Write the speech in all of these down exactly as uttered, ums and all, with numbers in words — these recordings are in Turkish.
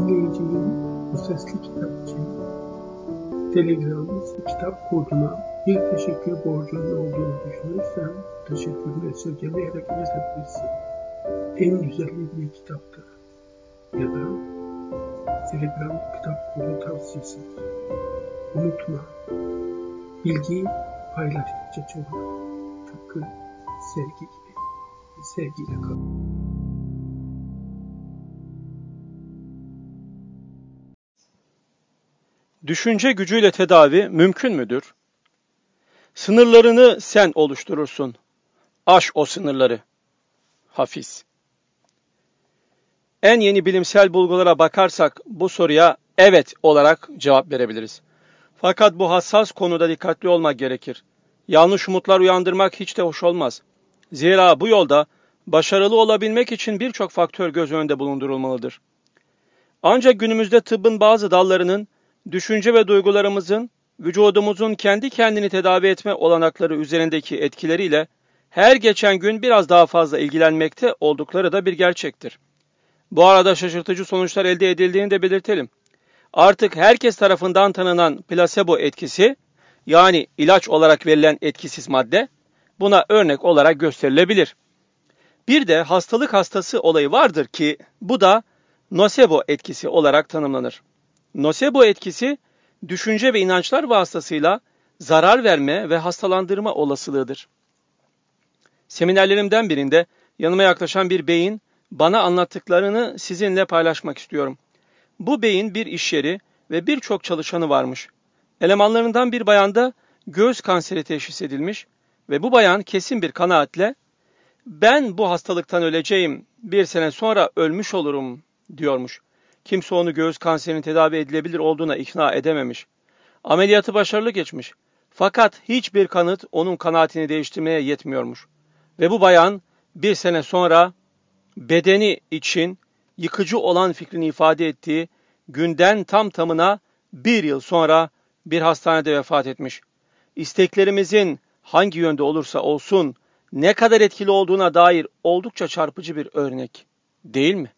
dinleyicinin bu sesli kitap için Telegram'da kitap koduna bir teşekkür borcunun olduğunu düşünürsen teşekkürünü esirgemeyerek yazabilirsin. En güzeli bir kitaptır ya da Telegram kitap kodu tavsiyesidir. Unutma, bilgi paylaştıkça çoğalır. Tıpkı sevgi gibi. Sevgiyle kal. Düşünce gücüyle tedavi mümkün müdür? Sınırlarını sen oluşturursun. Aş o sınırları. Hafiz. En yeni bilimsel bulgulara bakarsak bu soruya evet olarak cevap verebiliriz. Fakat bu hassas konuda dikkatli olmak gerekir. Yanlış umutlar uyandırmak hiç de hoş olmaz. Zira bu yolda başarılı olabilmek için birçok faktör göz önünde bulundurulmalıdır. Ancak günümüzde tıbbın bazı dallarının düşünce ve duygularımızın vücudumuzun kendi kendini tedavi etme olanakları üzerindeki etkileriyle her geçen gün biraz daha fazla ilgilenmekte oldukları da bir gerçektir. Bu arada şaşırtıcı sonuçlar elde edildiğini de belirtelim. Artık herkes tarafından tanınan plasebo etkisi, yani ilaç olarak verilen etkisiz madde, buna örnek olarak gösterilebilir. Bir de hastalık hastası olayı vardır ki bu da nosebo etkisi olarak tanımlanır. Nosebo etkisi, düşünce ve inançlar vasıtasıyla zarar verme ve hastalandırma olasılığıdır. Seminerlerimden birinde yanıma yaklaşan bir beyin bana anlattıklarını sizinle paylaşmak istiyorum. Bu beyin bir iş yeri ve birçok çalışanı varmış. Elemanlarından bir bayanda göğüs kanseri teşhis edilmiş ve bu bayan kesin bir kanaatle "Ben bu hastalıktan öleceğim, bir sene sonra ölmüş olurum" diyormuş. Kimse onu göğüs kanserinin tedavi edilebilir olduğuna ikna edememiş. Ameliyatı başarılı geçmiş. Fakat hiçbir kanıt onun kanaatini değiştirmeye yetmiyormuş. Ve bu bayan bir sene sonra bedeni için yıkıcı olan fikrini ifade ettiği günden tam tamına bir yıl sonra bir hastanede vefat etmiş. İsteklerimizin hangi yönde olursa olsun ne kadar etkili olduğuna dair oldukça çarpıcı bir örnek, değil mi?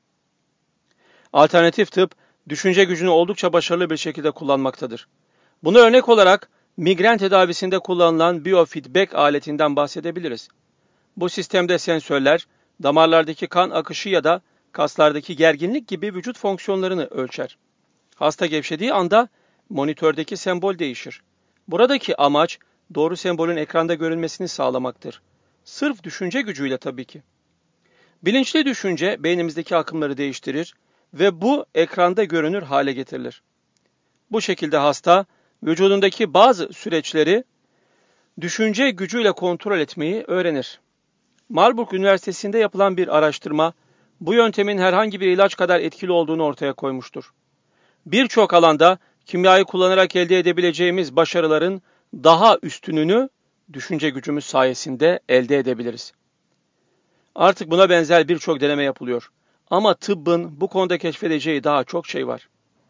Alternatif tıp, düşünce gücünü oldukça başarılı bir şekilde kullanmaktadır. Buna örnek olarak migren tedavisinde kullanılan biofeedback aletinden bahsedebiliriz. Bu sistemde sensörler, damarlardaki kan akışı ya da kaslardaki gerginlik gibi vücut fonksiyonlarını ölçer. Hasta gevşediği anda monitördeki sembol değişir. Buradaki amaç doğru sembolün ekranda görülmesini sağlamaktır. Sırf düşünce gücüyle tabii ki. Bilinçli düşünce beynimizdeki akımları değiştirir ve bu ekranda görünür hale getirilir. Bu şekilde hasta vücudundaki bazı süreçleri düşünce gücüyle kontrol etmeyi öğrenir. Marburg Üniversitesi'nde yapılan bir araştırma bu yöntemin herhangi bir ilaç kadar etkili olduğunu ortaya koymuştur. Birçok alanda kimyayı kullanarak elde edebileceğimiz başarıların daha üstününü düşünce gücümüz sayesinde elde edebiliriz. Artık buna benzer birçok deneme yapılıyor. Ama tıbbın bu konuda keşfedeceği daha çok şey var.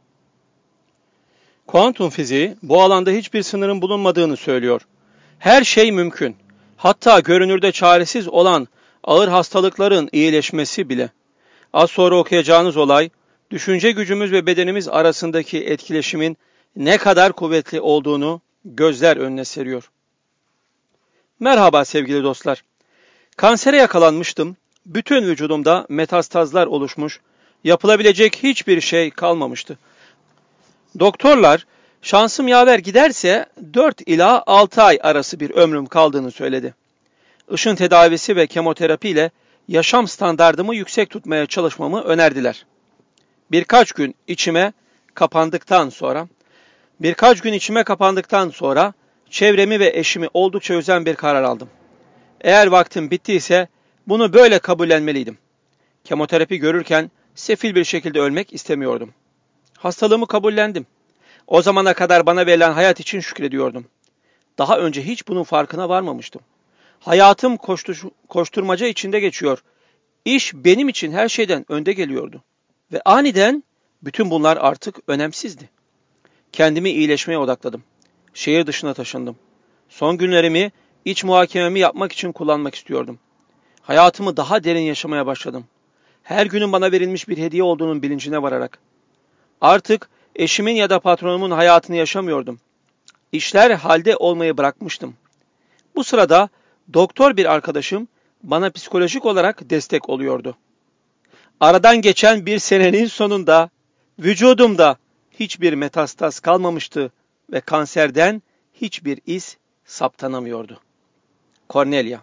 Kuantum fiziği bu alanda hiçbir sınırın bulunmadığını söylüyor. Her şey mümkün. Hatta görünürde çaresiz olan ağır hastalıkların iyileşmesi bile. Az sonra okuyacağınız olay, düşünce gücümüz ve bedenimiz arasındaki etkileşimin ne kadar kuvvetli olduğunu gözler önüne seriyor. Merhaba sevgili dostlar. Kansere yakalanmıştım. Bütün vücudumda metastazlar oluşmuş, yapılabilecek hiçbir şey kalmamıştı. Doktorlar, şansım yaver giderse dört ila altı ay arası bir ömrüm kaldığını söyledi. Işın tedavisi ve kemoterapi ile yaşam standardımı yüksek tutmaya çalışmamı önerdiler. Birkaç gün içime kapandıktan sonra, birkaç gün içime kapandıktan sonra çevremi ve eşimi oldukça üzen bir karar aldım. Eğer vaktim bittiyse bunu böyle kabullenmeliydim. Kemoterapi görürken sefil bir şekilde ölmek istemiyordum. Hastalığımı kabullendim. O zamana kadar bana verilen hayat için şükrediyordum. Daha önce hiç bunun farkına varmamıştım. Hayatım koştur, koşturmaca içinde geçiyor. İş benim için her şeyden önde geliyordu. Ve aniden bütün bunlar artık önemsizdi. Kendimi iyileşmeye odakladım. Şehir dışına taşındım. Son günlerimi iç muhakememi yapmak için kullanmak istiyordum. Hayatımı daha derin yaşamaya başladım. Her günün bana verilmiş bir hediye olduğunun bilincine vararak. Artık eşimin ya da patronumun hayatını yaşamıyordum. İşler halde olmayı bırakmıştım. Bu sırada doktor bir arkadaşım bana psikolojik olarak destek oluyordu. Aradan geçen bir senenin sonunda vücudumda hiçbir metastaz kalmamıştı ve kanserden hiçbir iz saptanamıyordu. Cornelia.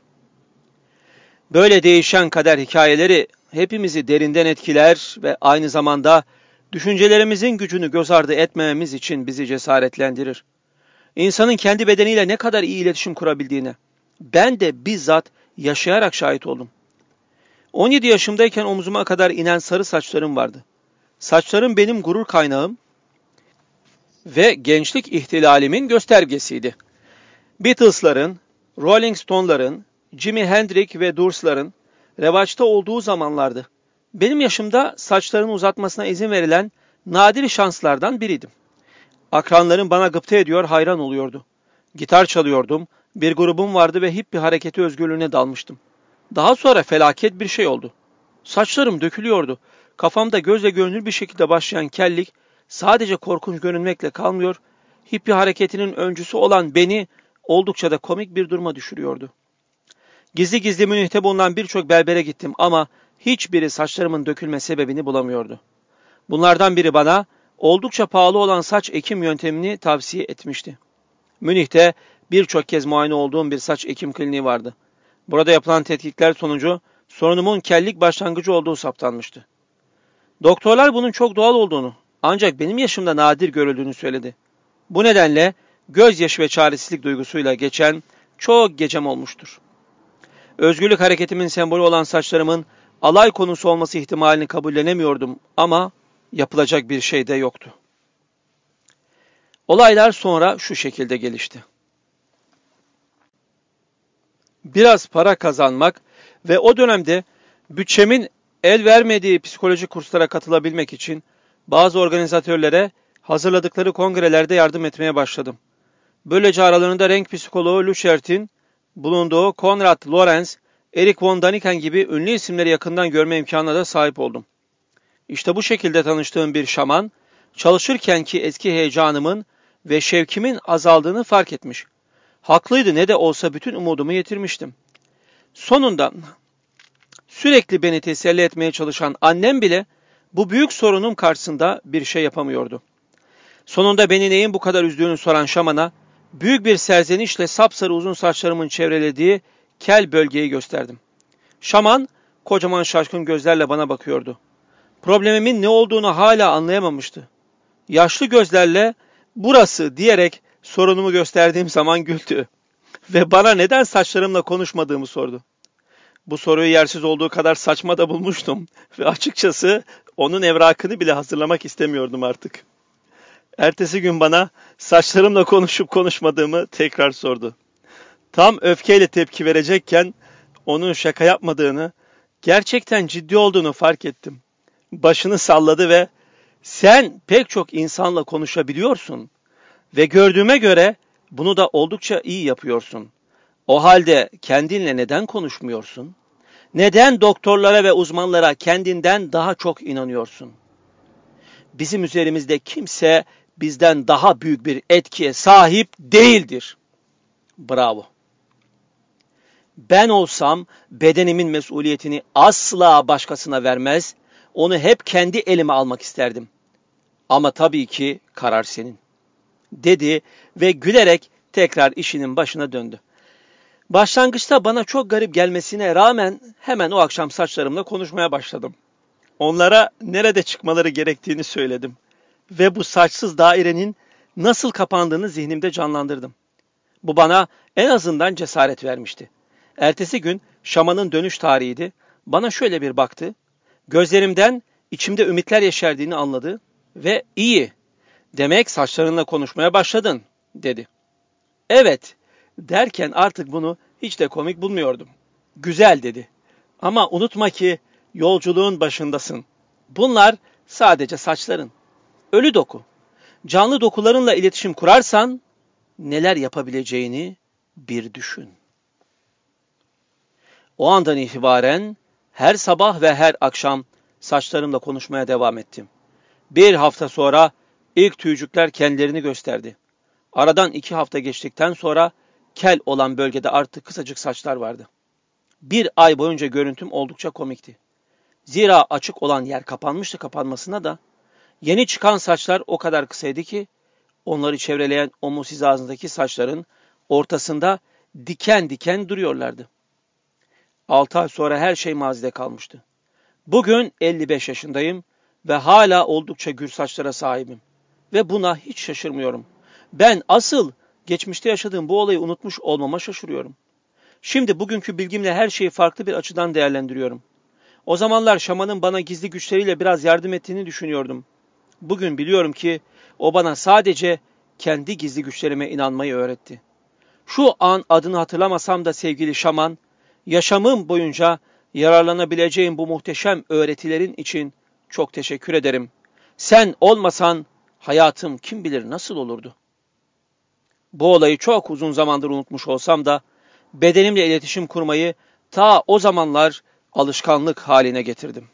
Böyle değişen kader hikayeleri hepimizi derinden etkiler ve aynı zamanda düşüncelerimizin gücünü göz ardı etmememiz için bizi cesaretlendirir. İnsanın kendi bedeniyle ne kadar iyi iletişim kurabildiğine ben de bizzat yaşayarak şahit oldum. on yedi yaşımdayken omzuma kadar inen sarı saçlarım vardı. Saçlarım benim gurur kaynağım ve gençlik ihtilalimin göstergesiydi. Beatles'ların, Rolling Stones'ların, Jimi Hendrix ve Doors'ların revaçta olduğu zamanlardı. Benim yaşımda saçlarını uzatmasına izin verilen nadir şanslardan biriydim. Akranlarım bana gıpta ediyor, hayran oluyordu. Gitar çalıyordum, bir grubum vardı ve hip bir hareketi özgürlüğüne dalmıştım. Daha sonra felaket bir şey oldu. Saçlarım dökülüyordu. Kafamda gözle görünür bir şekilde başlayan kellik sadece korkunç görünmekle kalmıyor, hippie hareketinin öncüsü olan beni oldukça da komik bir duruma düşürüyordu. Gizli gizli Münih'te bulunan birçok berbere gittim ama hiçbiri saçlarımın dökülme sebebini bulamıyordu. Bunlardan biri bana oldukça pahalı olan saç ekim yöntemini tavsiye etmişti. Münih'te birçok kez muayene olduğum bir saç ekim kliniği vardı. Burada yapılan tetkikler sonucu sorunumun kellik başlangıcı olduğu saptanmıştı. Doktorlar bunun çok doğal olduğunu, ancak benim yaşımda nadir görüldüğünü söyledi. Bu nedenle gözyaşı ve çaresizlik duygusuyla geçen çok gecem olmuştur. Özgürlük hareketimin sembolü olan saçlarımın alay konusu olması ihtimalini kabullenemiyordum ama yapılacak bir şey de yoktu. Olaylar sonra şu şekilde gelişti. Biraz para kazanmak ve o dönemde bütçemin el vermediği psikolojik kurslara katılabilmek için bazı organizatörlere hazırladıkları kongrelerde yardım etmeye başladım. Böylece aralarında renk psikoloğu Luchert'in bulunduğu Konrad Lorenz, Erich von Däniken gibi ünlü isimleri yakından görme imkanına da sahip oldum. İşte bu şekilde tanıştığım bir şaman, çalışırkenki eski heyecanımın ve şevkimin azaldığını fark etmiş. Haklıydı, ne de olsa bütün umudumu yitirmiştim. Sonunda sürekli beni teselli etmeye çalışan annem bile bu büyük sorunum karşısında bir şey yapamıyordu. Sonunda beni neyin bu kadar üzdüğünü soran şamana büyük bir serzenişle sapsarı uzun saçlarımın çevrelediği kel bölgeyi gösterdim. Şaman kocaman şaşkın gözlerle bana bakıyordu. Problemimin ne olduğunu hala anlayamamıştı. Yaşlı gözlerle "burası" diyerek sorunumu gösterdiğim zaman güldü ve bana neden saçlarımla konuşmadığımı sordu. Bu soruyu yersiz olduğu kadar saçma da bulmuştum ve açıkçası onun evrakını bile hazırlamak istemiyordum artık. Ertesi gün bana saçlarımla konuşup konuşmadığımı tekrar sordu. Tam öfkeyle tepki verecekken onun şaka yapmadığını, gerçekten ciddi olduğunu fark ettim. Başını salladı ve "sen pek çok insanla konuşabiliyorsun ve gördüğüme göre bunu da oldukça iyi yapıyorsun. O halde kendinle neden konuşmuyorsun? Neden doktorlara ve uzmanlara kendinden daha çok inanıyorsun? Bizim üzerimizde kimse bizden daha büyük bir etkiye sahip değildir." Bravo. Ben olsam bedenimin mesuliyetini asla başkasına vermez, onu hep kendi elime almak isterdim. Ama tabii ki karar senin, dedi ve gülerek tekrar işinin başına döndü. Başlangıçta bana çok garip gelmesine rağmen hemen o akşam saçlarımla konuşmaya başladım. Onlara nerede çıkmaları gerektiğini söyledim ve bu saçsız dairenin nasıl kapandığını zihnimde canlandırdım. Bu bana en azından cesaret vermişti. Ertesi gün şamanın dönüş tarihiydi. Bana şöyle bir baktı. Gözlerimden içimde ümitler yeşerdiğini anladı ve "iyi, demek saçlarınla konuşmaya başladın," dedi. "Evet," derken artık bunu hiç de komik bulmuyordum. "Güzel," dedi. "Ama unutma ki yolculuğun başındasın. Bunlar sadece saçların. Ölü doku. Canlı dokularınla iletişim kurarsan neler yapabileceğini bir düşün." O andan itibaren her sabah ve her akşam saçlarımla konuşmaya devam ettim. Bir hafta sonra ilk tüycükler kendilerini gösterdi. Aradan iki hafta geçtikten sonra kel olan bölgede artık kısacık saçlar vardı. Bir ay boyunca görüntüm oldukça komikti. Zira açık olan yer kapanmıştı kapanmasına da. Yeni çıkan saçlar o kadar kısaydı ki onları çevreleyen omuz hizasındaki saçların ortasında diken diken duruyorlardı. Altı ay sonra her şey mazide kalmıştı. Bugün elli beş yaşındayım ve hala oldukça gür saçlara sahibim. Ve buna hiç şaşırmıyorum. Ben asıl geçmişte yaşadığım bu olayı unutmuş olmama şaşırıyorum. Şimdi bugünkü bilgimle her şeyi farklı bir açıdan değerlendiriyorum. O zamanlar şamanın bana gizli güçleriyle biraz yardım ettiğini düşünüyordum. Bugün biliyorum ki o bana sadece kendi gizli güçlerime inanmayı öğretti. Şu an adını hatırlamasam da sevgili şaman, yaşamım boyunca yararlanabileceğim bu muhteşem öğretilerin için çok teşekkür ederim. Sen olmasan hayatım kim bilir nasıl olurdu. Bu olayı çok uzun zamandır unutmuş olsam da bedenimle iletişim kurmayı ta o zamanlar alışkanlık haline getirdim.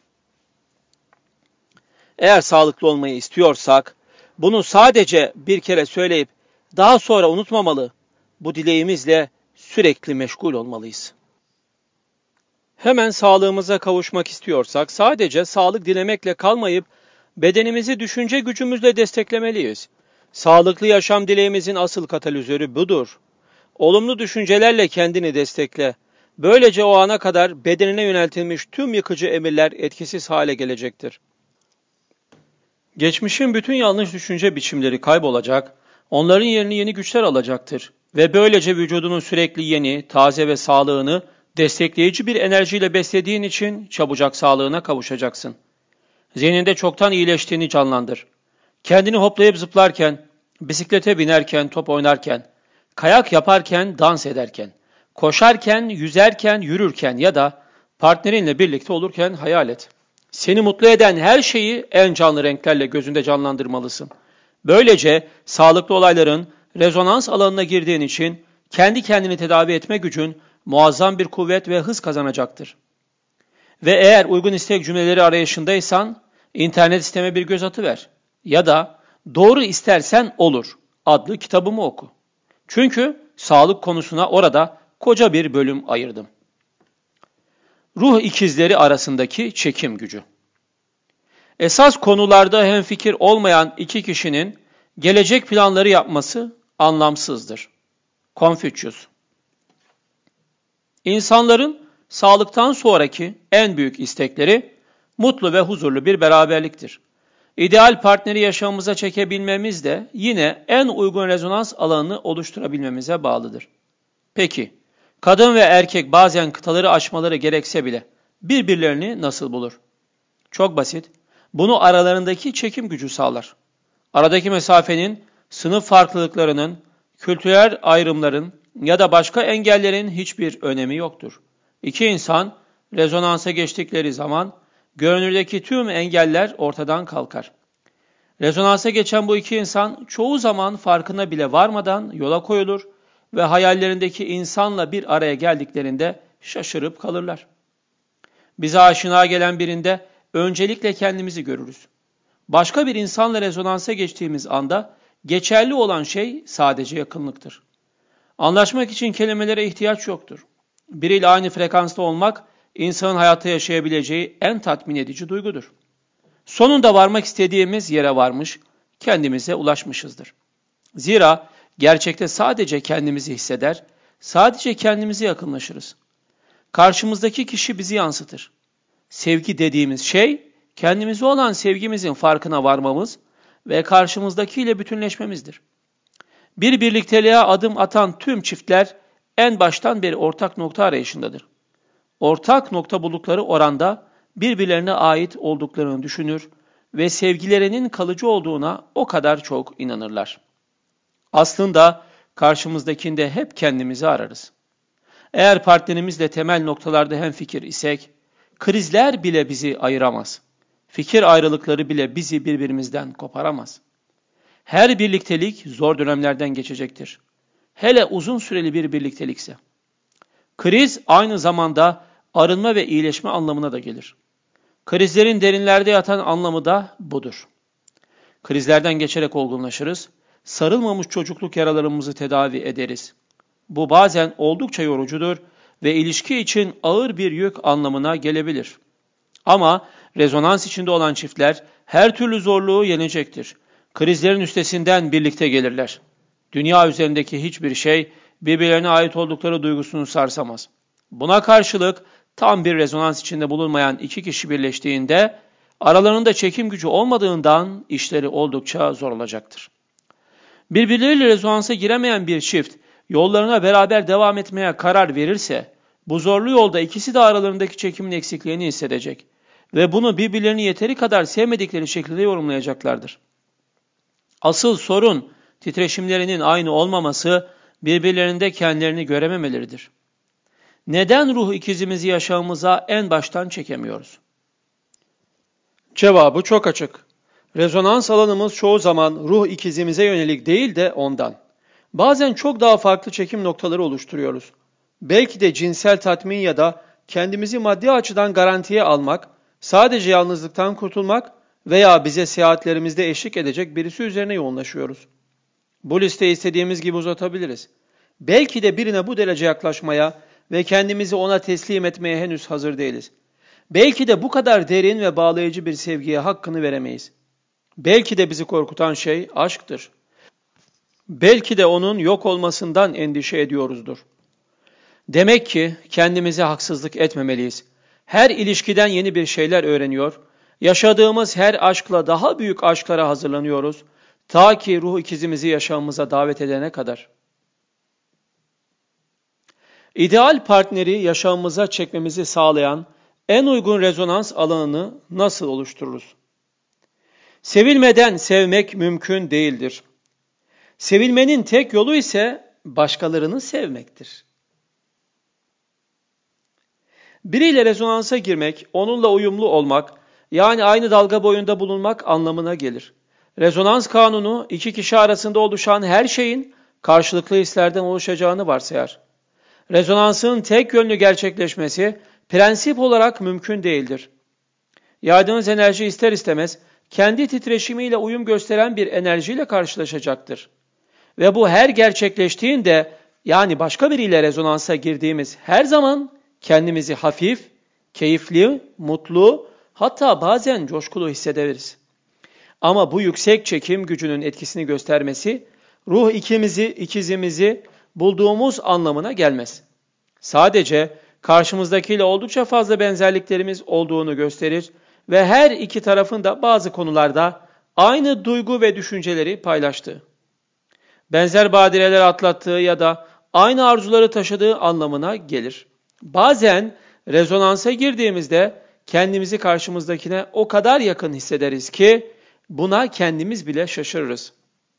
Eğer sağlıklı olmayı istiyorsak, bunu sadece bir kere söyleyip daha sonra unutmamalı, bu dileğimizle sürekli meşgul olmalıyız. Hemen sağlığımıza kavuşmak istiyorsak, sadece sağlık dilemekle kalmayıp, bedenimizi düşünce gücümüzle desteklemeliyiz. Sağlıklı yaşam dileğimizin asıl katalizörü budur. Olumlu düşüncelerle kendini destekle. Böylece o ana kadar bedenine yöneltilmiş tüm yıkıcı emirler etkisiz hale gelecektir. Geçmişin bütün yanlış düşünce biçimleri kaybolacak, onların yerini yeni güçler alacaktır. Ve böylece vücudunun sürekli yeni, taze ve sağlığını destekleyici bir enerjiyle beslediğin için çabucak sağlığına kavuşacaksın. Zihninde çoktan iyileştiğini canlandır. Kendini hoplayıp zıplarken, bisiklete binerken, top oynarken, kayak yaparken, dans ederken, koşarken, yüzerken, yürürken ya da partnerinle birlikte olurken hayal et. Seni mutlu eden her şeyi en canlı renklerle gözünde canlandırmalısın. Böylece sağlıklı olayların rezonans alanına girdiğin için kendi kendini tedavi etme gücün muazzam bir kuvvet ve hız kazanacaktır. Ve eğer uygun istek cümleleri arayışındaysan internet siteme bir göz atıver. Ya da Doğru İstersen Olur adlı kitabımı oku. Çünkü sağlık konusuna orada koca bir bölüm ayırdım. Ruh ikizleri arasındaki çekim gücü. Esas konularda hemfikir olmayan iki kişinin gelecek planları yapması anlamsızdır. Confucius. İnsanların sağlıktan sonraki en büyük istekleri mutlu ve huzurlu bir beraberliktir. İdeal partneri yaşamımıza çekebilmemiz de yine en uygun rezonans alanını oluşturabilmemize bağlıdır. Peki, kadın ve erkek bazen kıtaları aşmaları gerekse bile birbirlerini nasıl bulur? Çok basit. Bunu aralarındaki çekim gücü sağlar. Aradaki mesafenin, sınıf farklılıklarının, kültürel ayrımların ya da başka engellerin hiçbir önemi yoktur. İki insan rezonansa geçtikleri zaman görünürdeki tüm engeller ortadan kalkar. Rezonansa geçen bu iki insan çoğu zaman farkına bile varmadan yola koyulur ve hayallerindeki insanla bir araya geldiklerinde şaşırıp kalırlar. Bize aşina gelen birinde öncelikle kendimizi görürüz. Başka bir insanla rezonansa geçtiğimiz anda geçerli olan şey sadece yakınlıktır. Anlaşmak için kelimelere ihtiyaç yoktur. Biriyle aynı frekansta olmak insanın hayatta yaşayabileceği en tatmin edici duygudur. Sonunda varmak istediğimiz yere varmış, kendimize ulaşmışızdır. Zira gerçekte sadece kendimizi hisseder, sadece kendimize yakınlaşırız. Karşımızdaki kişi bizi yansıtır. Sevgi dediğimiz şey, kendimize olan sevgimizin farkına varmamız ve karşımızdakiyle bütünleşmemizdir. Bir birlikteliğe adım atan tüm çiftler en baştan beri ortak nokta arayışındadır. Ortak nokta buldukları oranda birbirlerine ait olduklarını düşünür ve sevgilerinin kalıcı olduğuna o kadar çok inanırlar. Aslında karşımızdakinde hep kendimizi ararız. Eğer partnerimizle temel noktalarda hemfikir isek, krizler bile bizi ayıramaz. Fikir ayrılıkları bile bizi birbirimizden koparamaz. Her birliktelik zor dönemlerden geçecektir. Hele uzun süreli bir birliktelikse. Kriz aynı zamanda arınma ve iyileşme anlamına da gelir. Krizlerin derinlerde yatan anlamı da budur. Krizlerden geçerek olgunlaşırız. Sarılmamış çocukluk yaralarımızı tedavi ederiz. Bu bazen oldukça yorucudur ve ilişki için ağır bir yük anlamına gelebilir. Ama rezonans içinde olan çiftler her türlü zorluğu yenecektir. Krizlerin üstesinden birlikte gelirler. Dünya üzerindeki hiçbir şey birbirlerine ait oldukları duygusunu sarsamaz. Buna karşılık tam bir rezonans içinde bulunmayan iki kişi birleştiğinde aralarında çekim gücü olmadığından işleri oldukça zor olacaktır. Birbirleriyle rezonansa giremeyen bir çift yollarına beraber devam etmeye karar verirse bu zorlu yolda ikisi de aralarındaki çekimin eksikliğini hissedecek ve bunu birbirlerini yeteri kadar sevmedikleri şekilde yorumlayacaklardır. Asıl sorun titreşimlerinin aynı olmaması, birbirlerinde kendilerini görememeleridir. Neden ruh ikizimizi yaşamımıza en baştan çekemiyoruz? Cevabı çok açık. Rezonans alanımız çoğu zaman ruh ikizimize yönelik değil de ondan. Bazen çok daha farklı çekim noktaları oluşturuyoruz. Belki de cinsel tatmin ya da kendimizi maddi açıdan garantiye almak, sadece yalnızlıktan kurtulmak veya bize seyahatlerimizde eşlik edecek birisi üzerine yoğunlaşıyoruz. Bu listeyi istediğimiz gibi uzatabiliriz. Belki de birine bu derece yaklaşmaya ve kendimizi ona teslim etmeye henüz hazır değiliz. Belki de bu kadar derin ve bağlayıcı bir sevgiye hakkını veremeyiz. Belki de bizi korkutan şey aşktır. Belki de onun yok olmasından endişe ediyoruzdur. Demek ki kendimize haksızlık etmemeliyiz. Her ilişkiden yeni bir şeyler öğreniyor, yaşadığımız her aşkla daha büyük aşklara hazırlanıyoruz, ta ki ruh ikizimizi yaşamımıza davet edene kadar. İdeal partneri yaşamımıza çekmemizi sağlayan en uygun rezonans alanını nasıl oluştururuz? Sevilmeden sevmek mümkün değildir. Sevilmenin tek yolu ise başkalarını sevmektir. Biriyle rezonansa girmek, onunla uyumlu olmak, yani aynı dalga boyunda bulunmak anlamına gelir. Rezonans kanunu iki kişi arasında oluşan her şeyin karşılıklı hislerden oluşacağını varsayar. Rezonansın tek yönlü gerçekleşmesi prensip olarak mümkün değildir. Yaydığınız enerji ister istemez kendi titreşimiyle uyum gösteren bir enerjiyle karşılaşacaktır. Ve bu her gerçekleştiğinde, yani başka biriyle rezonansa girdiğimiz her zaman kendimizi hafif, keyifli, mutlu, hatta bazen coşkulu hissederiz. Ama bu yüksek çekim gücünün etkisini göstermesi, ruh ikimizi, ikizimizi bulduğumuz anlamına gelmez. Sadece karşımızdakiyle oldukça fazla benzerliklerimiz olduğunu gösterir ve her iki tarafın da bazı konularda aynı duygu ve düşünceleri paylaştığı, benzer badireler atlattığı ya da aynı arzuları taşıdığı anlamına gelir. Bazen rezonansa girdiğimizde kendimizi karşımızdakine o kadar yakın hissederiz ki buna kendimiz bile şaşırırız.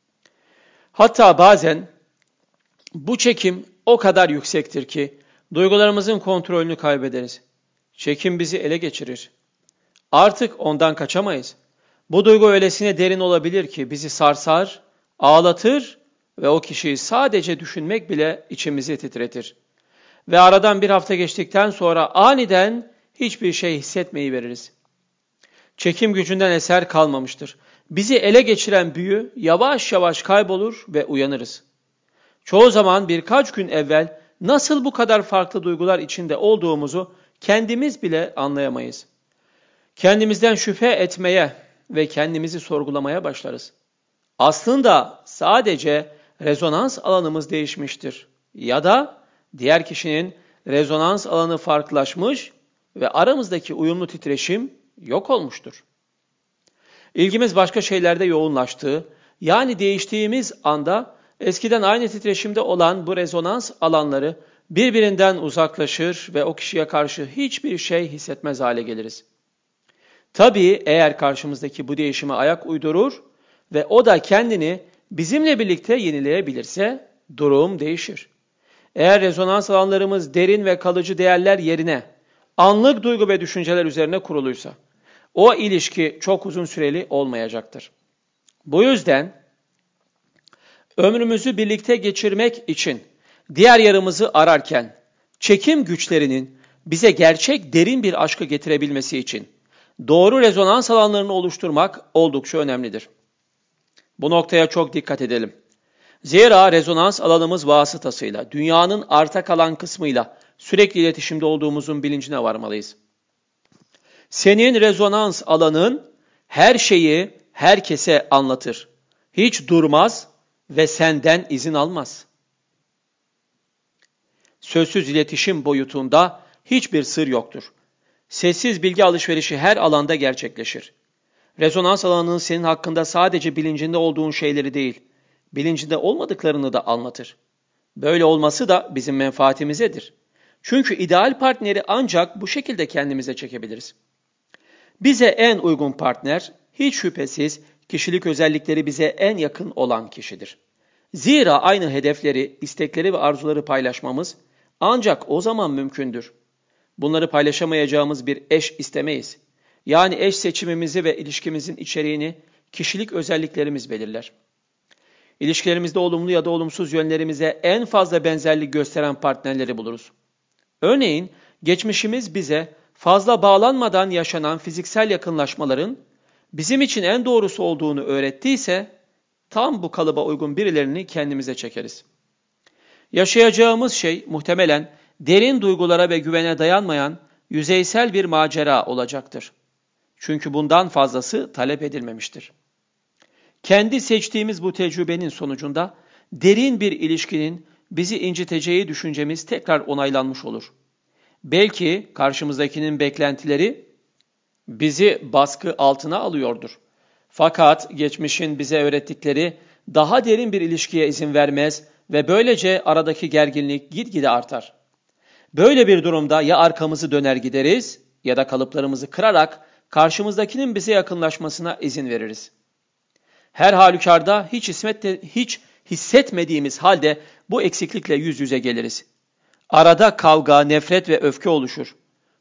Hatta bazen bu çekim o kadar yüksektir ki duygularımızın kontrolünü kaybederiz. Çekim bizi ele geçirir. Artık ondan kaçamayız. Bu duygu öylesine derin olabilir ki bizi sarsar, ağlatır ve o kişiyi sadece düşünmek bile içimizi titretir. Ve aradan bir hafta geçtikten sonra aniden hiçbir şey hissetmeyi veririz. Çekim gücünden eser kalmamıştır. Bizi ele geçiren büyü yavaş yavaş kaybolur ve uyanırız. Çoğu zaman birkaç gün evvel nasıl bu kadar farklı duygular içinde olduğumuzu kendimiz bile anlayamayız. Kendimizden şüphe etmeye ve kendimizi sorgulamaya başlarız. Aslında sadece rezonans alanımız değişmiştir. Ya da diğer kişinin rezonans alanı farklılaşmış ve aramızdaki uyumlu titreşim yok olmuştur. İlgimiz başka şeylerde yoğunlaştığı, yani değiştiğimiz anda eskiden aynı titreşimde olan bu rezonans alanları birbirinden uzaklaşır ve o kişiye karşı hiçbir şey hissetmez hale geliriz. Tabii eğer karşımızdaki bu değişime ayak uydurur ve o da kendini bizimle birlikte yenileyebilirse durum değişir. Eğer rezonans alanlarımız derin ve kalıcı değerler yerine anlık duygu ve düşünceler üzerine kuruluysa, o ilişki çok uzun süreli olmayacaktır. Bu yüzden ömrümüzü birlikte geçirmek için diğer yarımızı ararken çekim güçlerinin bize gerçek derin bir aşkı getirebilmesi için doğru rezonans alanlarını oluşturmak oldukça önemlidir. Bu noktaya çok dikkat edelim. Zira rezonans alanımız vasıtasıyla, dünyanın arta kalan kısmıyla sürekli iletişimde olduğumuzun bilincine varmalıyız. Senin rezonans alanın her şeyi herkese anlatır. Hiç durmaz ve senden izin almaz. Sözsüz iletişim boyutunda hiçbir sır yoktur. Sessiz bilgi alışverişi her alanda gerçekleşir. Rezonans alanının senin hakkında sadece bilincinde olduğun şeyleri değil, bilincinde olmadıklarını da anlatır. Böyle olması da bizim menfaatimizedir. Çünkü ideal partneri ancak bu şekilde kendimize çekebiliriz. Bize en uygun partner, hiç şüphesiz kişilik özellikleri bize en yakın olan kişidir. Zira aynı hedefleri, istekleri ve arzuları paylaşmamız ancak o zaman mümkündür. Bunları paylaşamayacağımız bir eş istemeyiz. Yani eş seçimimizi ve ilişkimizin içeriğini kişilik özelliklerimiz belirler. İlişkilerimizde olumlu ya da olumsuz yönlerimize en fazla benzerlik gösteren partnerleri buluruz. Örneğin geçmişimiz bize fazla bağlanmadan yaşanan fiziksel yakınlaşmaların bizim için en doğrusu olduğunu öğrettiyse tam bu kalıba uygun birilerini kendimize çekeriz. Yaşayacağımız şey muhtemelen derin duygulara ve güvene dayanmayan yüzeysel bir macera olacaktır. Çünkü bundan fazlası talep edilmemiştir. Kendi seçtiğimiz bu tecrübenin sonucunda derin bir ilişkinin bizi inciteceği düşüncemiz tekrar onaylanmış olur. Belki karşımızdakinin beklentileri bizi baskı altına alıyordur. Fakat geçmişin bize öğrettikleri daha derin bir ilişkiye izin vermez ve böylece aradaki gerginlik gitgide artar. Böyle bir durumda ya arkamızı döner gideriz ya da kalıplarımızı kırarak karşımızdakinin bize yakınlaşmasına izin veririz. Her halükarda hiç, hismette, hiç hissetmediğimiz halde bu eksiklikle yüz yüze geliriz. Arada kavga, nefret ve öfke oluşur.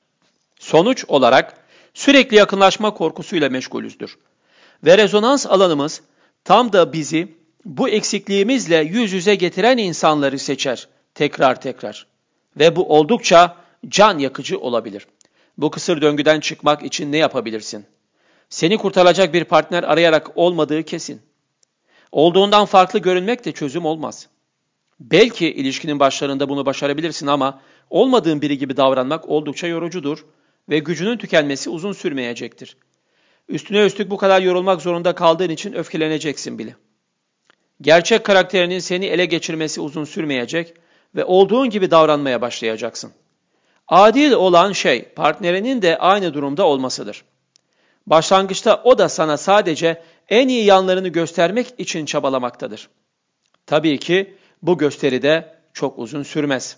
Sonuç olarak sürekli yakınlaşma korkusuyla meşgulüzdür. Ve rezonans alanımız tam da bizi bu eksikliğimizle yüz yüze getiren insanları seçer tekrar tekrar. Ve bu oldukça can yakıcı olabilir. Bu kısır döngüden çıkmak için ne yapabilirsin? Seni kurtaracak bir partner arayarak olmadığı kesin. Olduğundan farklı görünmek de çözüm olmaz. Belki ilişkinin başlarında bunu başarabilirsin ama olmadığın biri gibi davranmak oldukça yorucudur ve gücünün tükenmesi uzun sürmeyecektir. Üstüne üstlük bu kadar yorulmak zorunda kaldığın için öfkeleneceksin bile. Gerçek karakterinin seni ele geçirmesi uzun sürmeyecek ve olduğun gibi davranmaya başlayacaksın. Adil olan şey partnerinin de aynı durumda olmasıdır. Başlangıçta o da sana sadece en iyi yanlarını göstermek için çabalamaktadır. Tabii ki bu gösteri de çok uzun sürmez.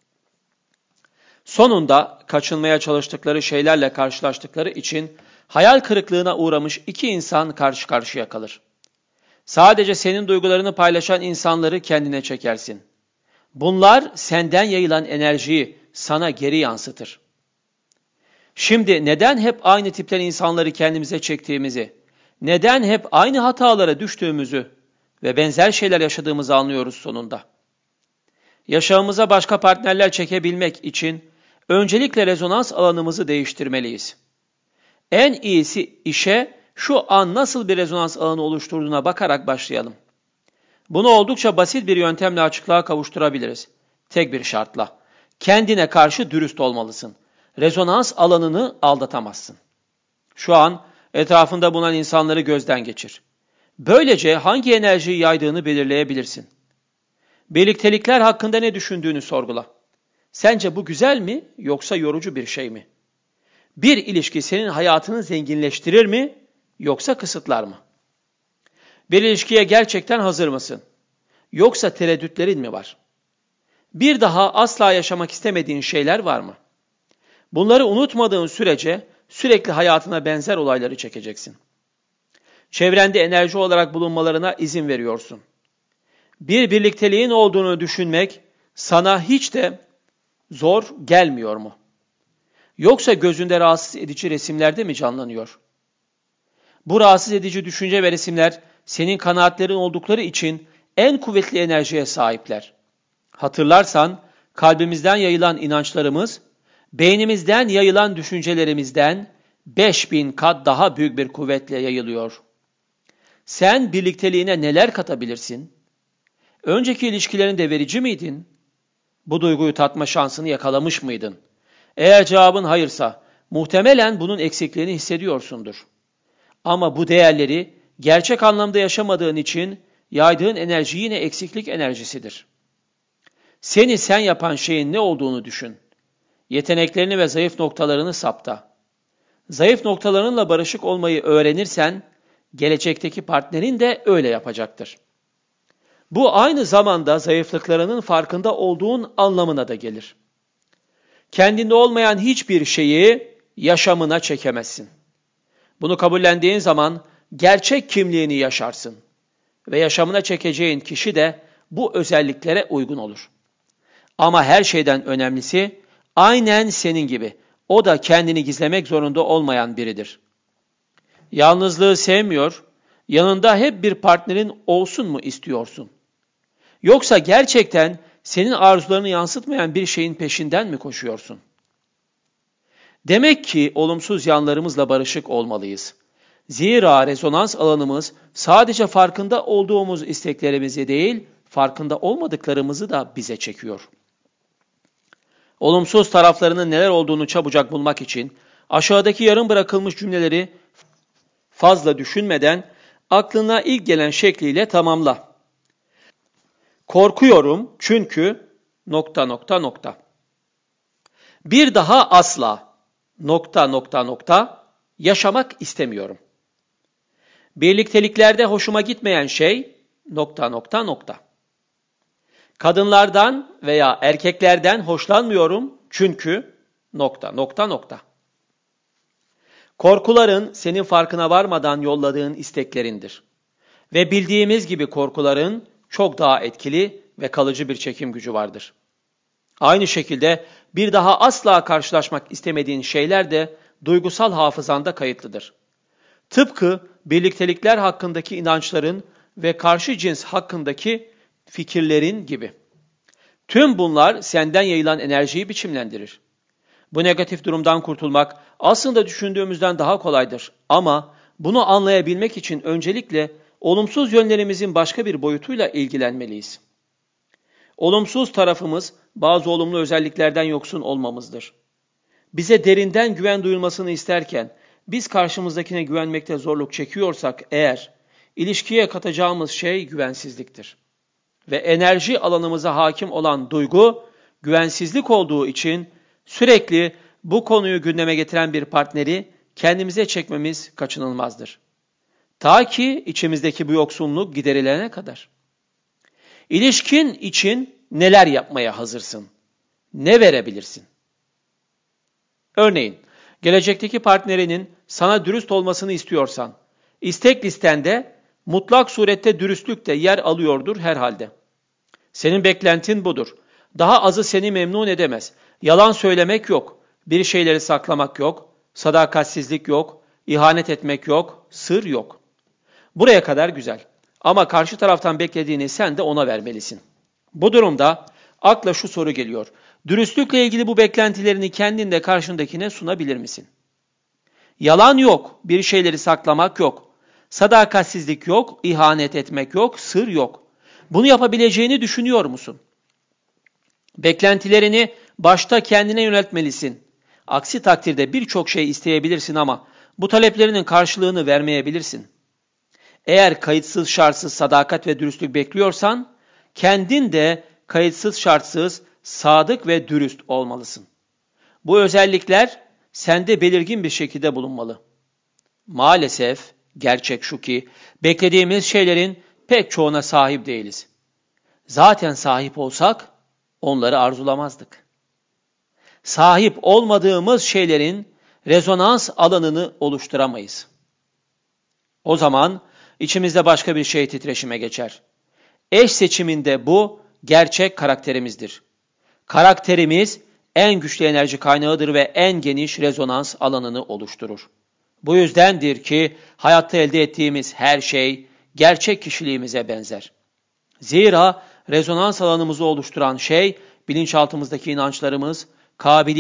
Sonunda kaçınmaya çalıştıkları şeylerle karşılaştıkları için hayal kırıklığına uğramış iki insan karşı karşıya kalır. Sadece senin duygularını paylaşan insanları kendine çekersin. Bunlar senden yayılan enerjiyi sana geri yansıtır. Şimdi neden hep aynı tipten insanları kendimize çektiğimizi, neden hep aynı hatalara düştüğümüzü ve benzer şeyler yaşadığımızı anlıyoruz sonunda. Yaşamımıza başka partnerler çekebilmek için öncelikle rezonans alanımızı değiştirmeliyiz. En iyisi işe şu an nasıl bir rezonans alanı oluşturduğuna bakarak başlayalım. Bunu oldukça basit bir yöntemle açıklığa kavuşturabiliriz. Tek bir şartla. Kendine karşı dürüst olmalısın. Rezonans alanını aldatamazsın. Şu an etrafında bulunan insanları gözden geçir. Böylece hangi enerjiyi yaydığını belirleyebilirsin. Birliktelikler hakkında ne düşündüğünü sorgula. Sence bu güzel mi yoksa yorucu bir şey mi? Bir ilişki senin hayatını zenginleştirir mi yoksa kısıtlar mı? Bir ilişkiye gerçekten hazır mısın? Yoksa tereddütlerin mi var? Bir daha asla yaşamak istemediğin şeyler var mı? Bunları unutmadığın sürece sürekli hayatına benzer olayları çekeceksin. Çevrende enerji olarak bulunmalarına izin veriyorsun. Bir birlikteliğin olduğunu düşünmek sana hiç de zor gelmiyor mu? Yoksa gözünde rahatsız edici resimlerde mi canlanıyor? Bu rahatsız edici düşünce ve resimler senin kanaatlerin oldukları için en kuvvetli enerjiye sahipler. Hatırlarsan kalbimizden yayılan inançlarımız, beynimizden yayılan düşüncelerimizden beş bin kat daha büyük bir kuvvetle yayılıyor. Sen birlikteliğine neler katabilirsin? Önceki ilişkilerinde verici miydin? Bu duyguyu tatma şansını yakalamış mıydın? Eğer cevabın hayırsa, muhtemelen bunun eksikliğini hissediyorsundur. Ama bu değerleri gerçek anlamda yaşamadığın için yaydığın enerji yine eksiklik enerjisidir. Seni sen yapan şeyin ne olduğunu düşün. Yeteneklerini ve zayıf noktalarını sapta. Zayıf noktalarınla barışık olmayı öğrenirsen, gelecekteki partnerin de öyle yapacaktır. Bu aynı zamanda zayıflıklarının farkında olduğun anlamına da gelir. Kendinde olmayan hiçbir şeyi yaşamına çekemezsin. Bunu kabullendiğin zaman gerçek kimliğini yaşarsın. Ve yaşamına çekeceğin kişi de bu özelliklere uygun olur. Ama her şeyden önemlisi, aynen senin gibi, o da kendini gizlemek zorunda olmayan biridir. Yalnızlığı sevmiyor, yanında hep bir partnerin olsun mu istiyorsun? Yoksa gerçekten senin arzularını yansıtmayan bir şeyin peşinden mi koşuyorsun? Demek ki olumsuz yanlarımızla barışık olmalıyız. Zira rezonans alanımız sadece farkında olduğumuz isteklerimizi değil, farkında olmadıklarımızı da bize çekiyor. Olumsuz taraflarının neler olduğunu çabucak bulmak için aşağıdaki yarım bırakılmış cümleleri fazla düşünmeden aklına ilk gelen şekliyle tamamla. Korkuyorum çünkü nokta nokta nokta. Bir daha asla nokta nokta nokta yaşamak istemiyorum. Birlikteliklerde hoşuma gitmeyen şey nokta nokta nokta. Kadınlardan veya erkeklerden hoşlanmıyorum çünkü nokta nokta nokta. Korkuların senin farkına varmadan yolladığın isteklerindir. Ve bildiğimiz gibi korkuların çok daha etkili ve kalıcı bir çekim gücü vardır. Aynı şekilde bir daha asla karşılaşmak istemediğin şeyler de duygusal hafızanda kayıtlıdır. Tıpkı birliktelikler hakkındaki inançların ve karşı cins hakkındaki fikirlerin gibi. Tüm bunlar senden yayılan enerjiyi biçimlendirir. Bu negatif durumdan kurtulmak aslında düşündüğümüzden daha kolaydır ama bunu anlayabilmek için öncelikle olumsuz yönlerimizin başka bir boyutuyla ilgilenmeliyiz. Olumsuz tarafımız bazı olumlu özelliklerden yoksun olmamızdır. Bize derinden güven duyulmasını isterken biz karşımızdakine güvenmekte zorluk çekiyorsak eğer ilişkiye katacağımız şey güvensizliktir. Ve enerji alanımıza hakim olan duygu güvensizlik olduğu için sürekli bu konuyu gündeme getiren bir partneri kendimize çekmemiz kaçınılmazdır. Ta ki içimizdeki bu yoksunluk giderilene kadar. İlişkin için neler yapmaya hazırsın? Ne verebilirsin? Örneğin, gelecekteki partnerinin sana dürüst olmasını istiyorsan, istek listende mutlak surette dürüstlük de yer alıyordur herhalde. Senin beklentin budur. Daha azı seni memnun edemez. Yalan söylemek yok, bir şeyleri saklamak yok, sadakatsizlik yok, ihanet etmek yok, sır yok. Buraya kadar güzel. Ama karşı taraftan beklediğini sen de ona vermelisin. Bu durumda akla şu soru geliyor. Dürüstlükle ilgili bu beklentilerini kendinde karşındakine sunabilir misin? Yalan yok, bir şeyleri saklamak yok. Sadakatsizlik yok, ihanet etmek yok, sır yok. Bunu yapabileceğini düşünüyor musun? Beklentilerini başta kendine yöneltmelisin. Aksi takdirde birçok şey isteyebilirsin ama bu taleplerinin karşılığını vermeyebilirsin. Eğer kayıtsız şartsız sadakat ve dürüstlük bekliyorsan, kendin de kayıtsız şartsız, sadık ve dürüst olmalısın. Bu özellikler sende belirgin bir şekilde bulunmalı. Maalesef gerçek şu ki beklediğimiz şeylerin pek çoğuna sahip değiliz. Zaten sahip olsak onları arzulamazdık. Sahip olmadığımız şeylerin rezonans alanını oluşturamayız. O zaman içimizde başka bir şey titreşime geçer. Eş seçiminde bu gerçek karakterimizdir. Karakterimiz en güçlü enerji kaynağıdır ve en geniş rezonans alanını oluşturur. Bu yüzdendir ki hayatta elde ettiğimiz her şey gerçek kişiliğimize benzer. Zira rezonans alanımızı oluşturan şey bilinçaltımızdaki inançlarımız,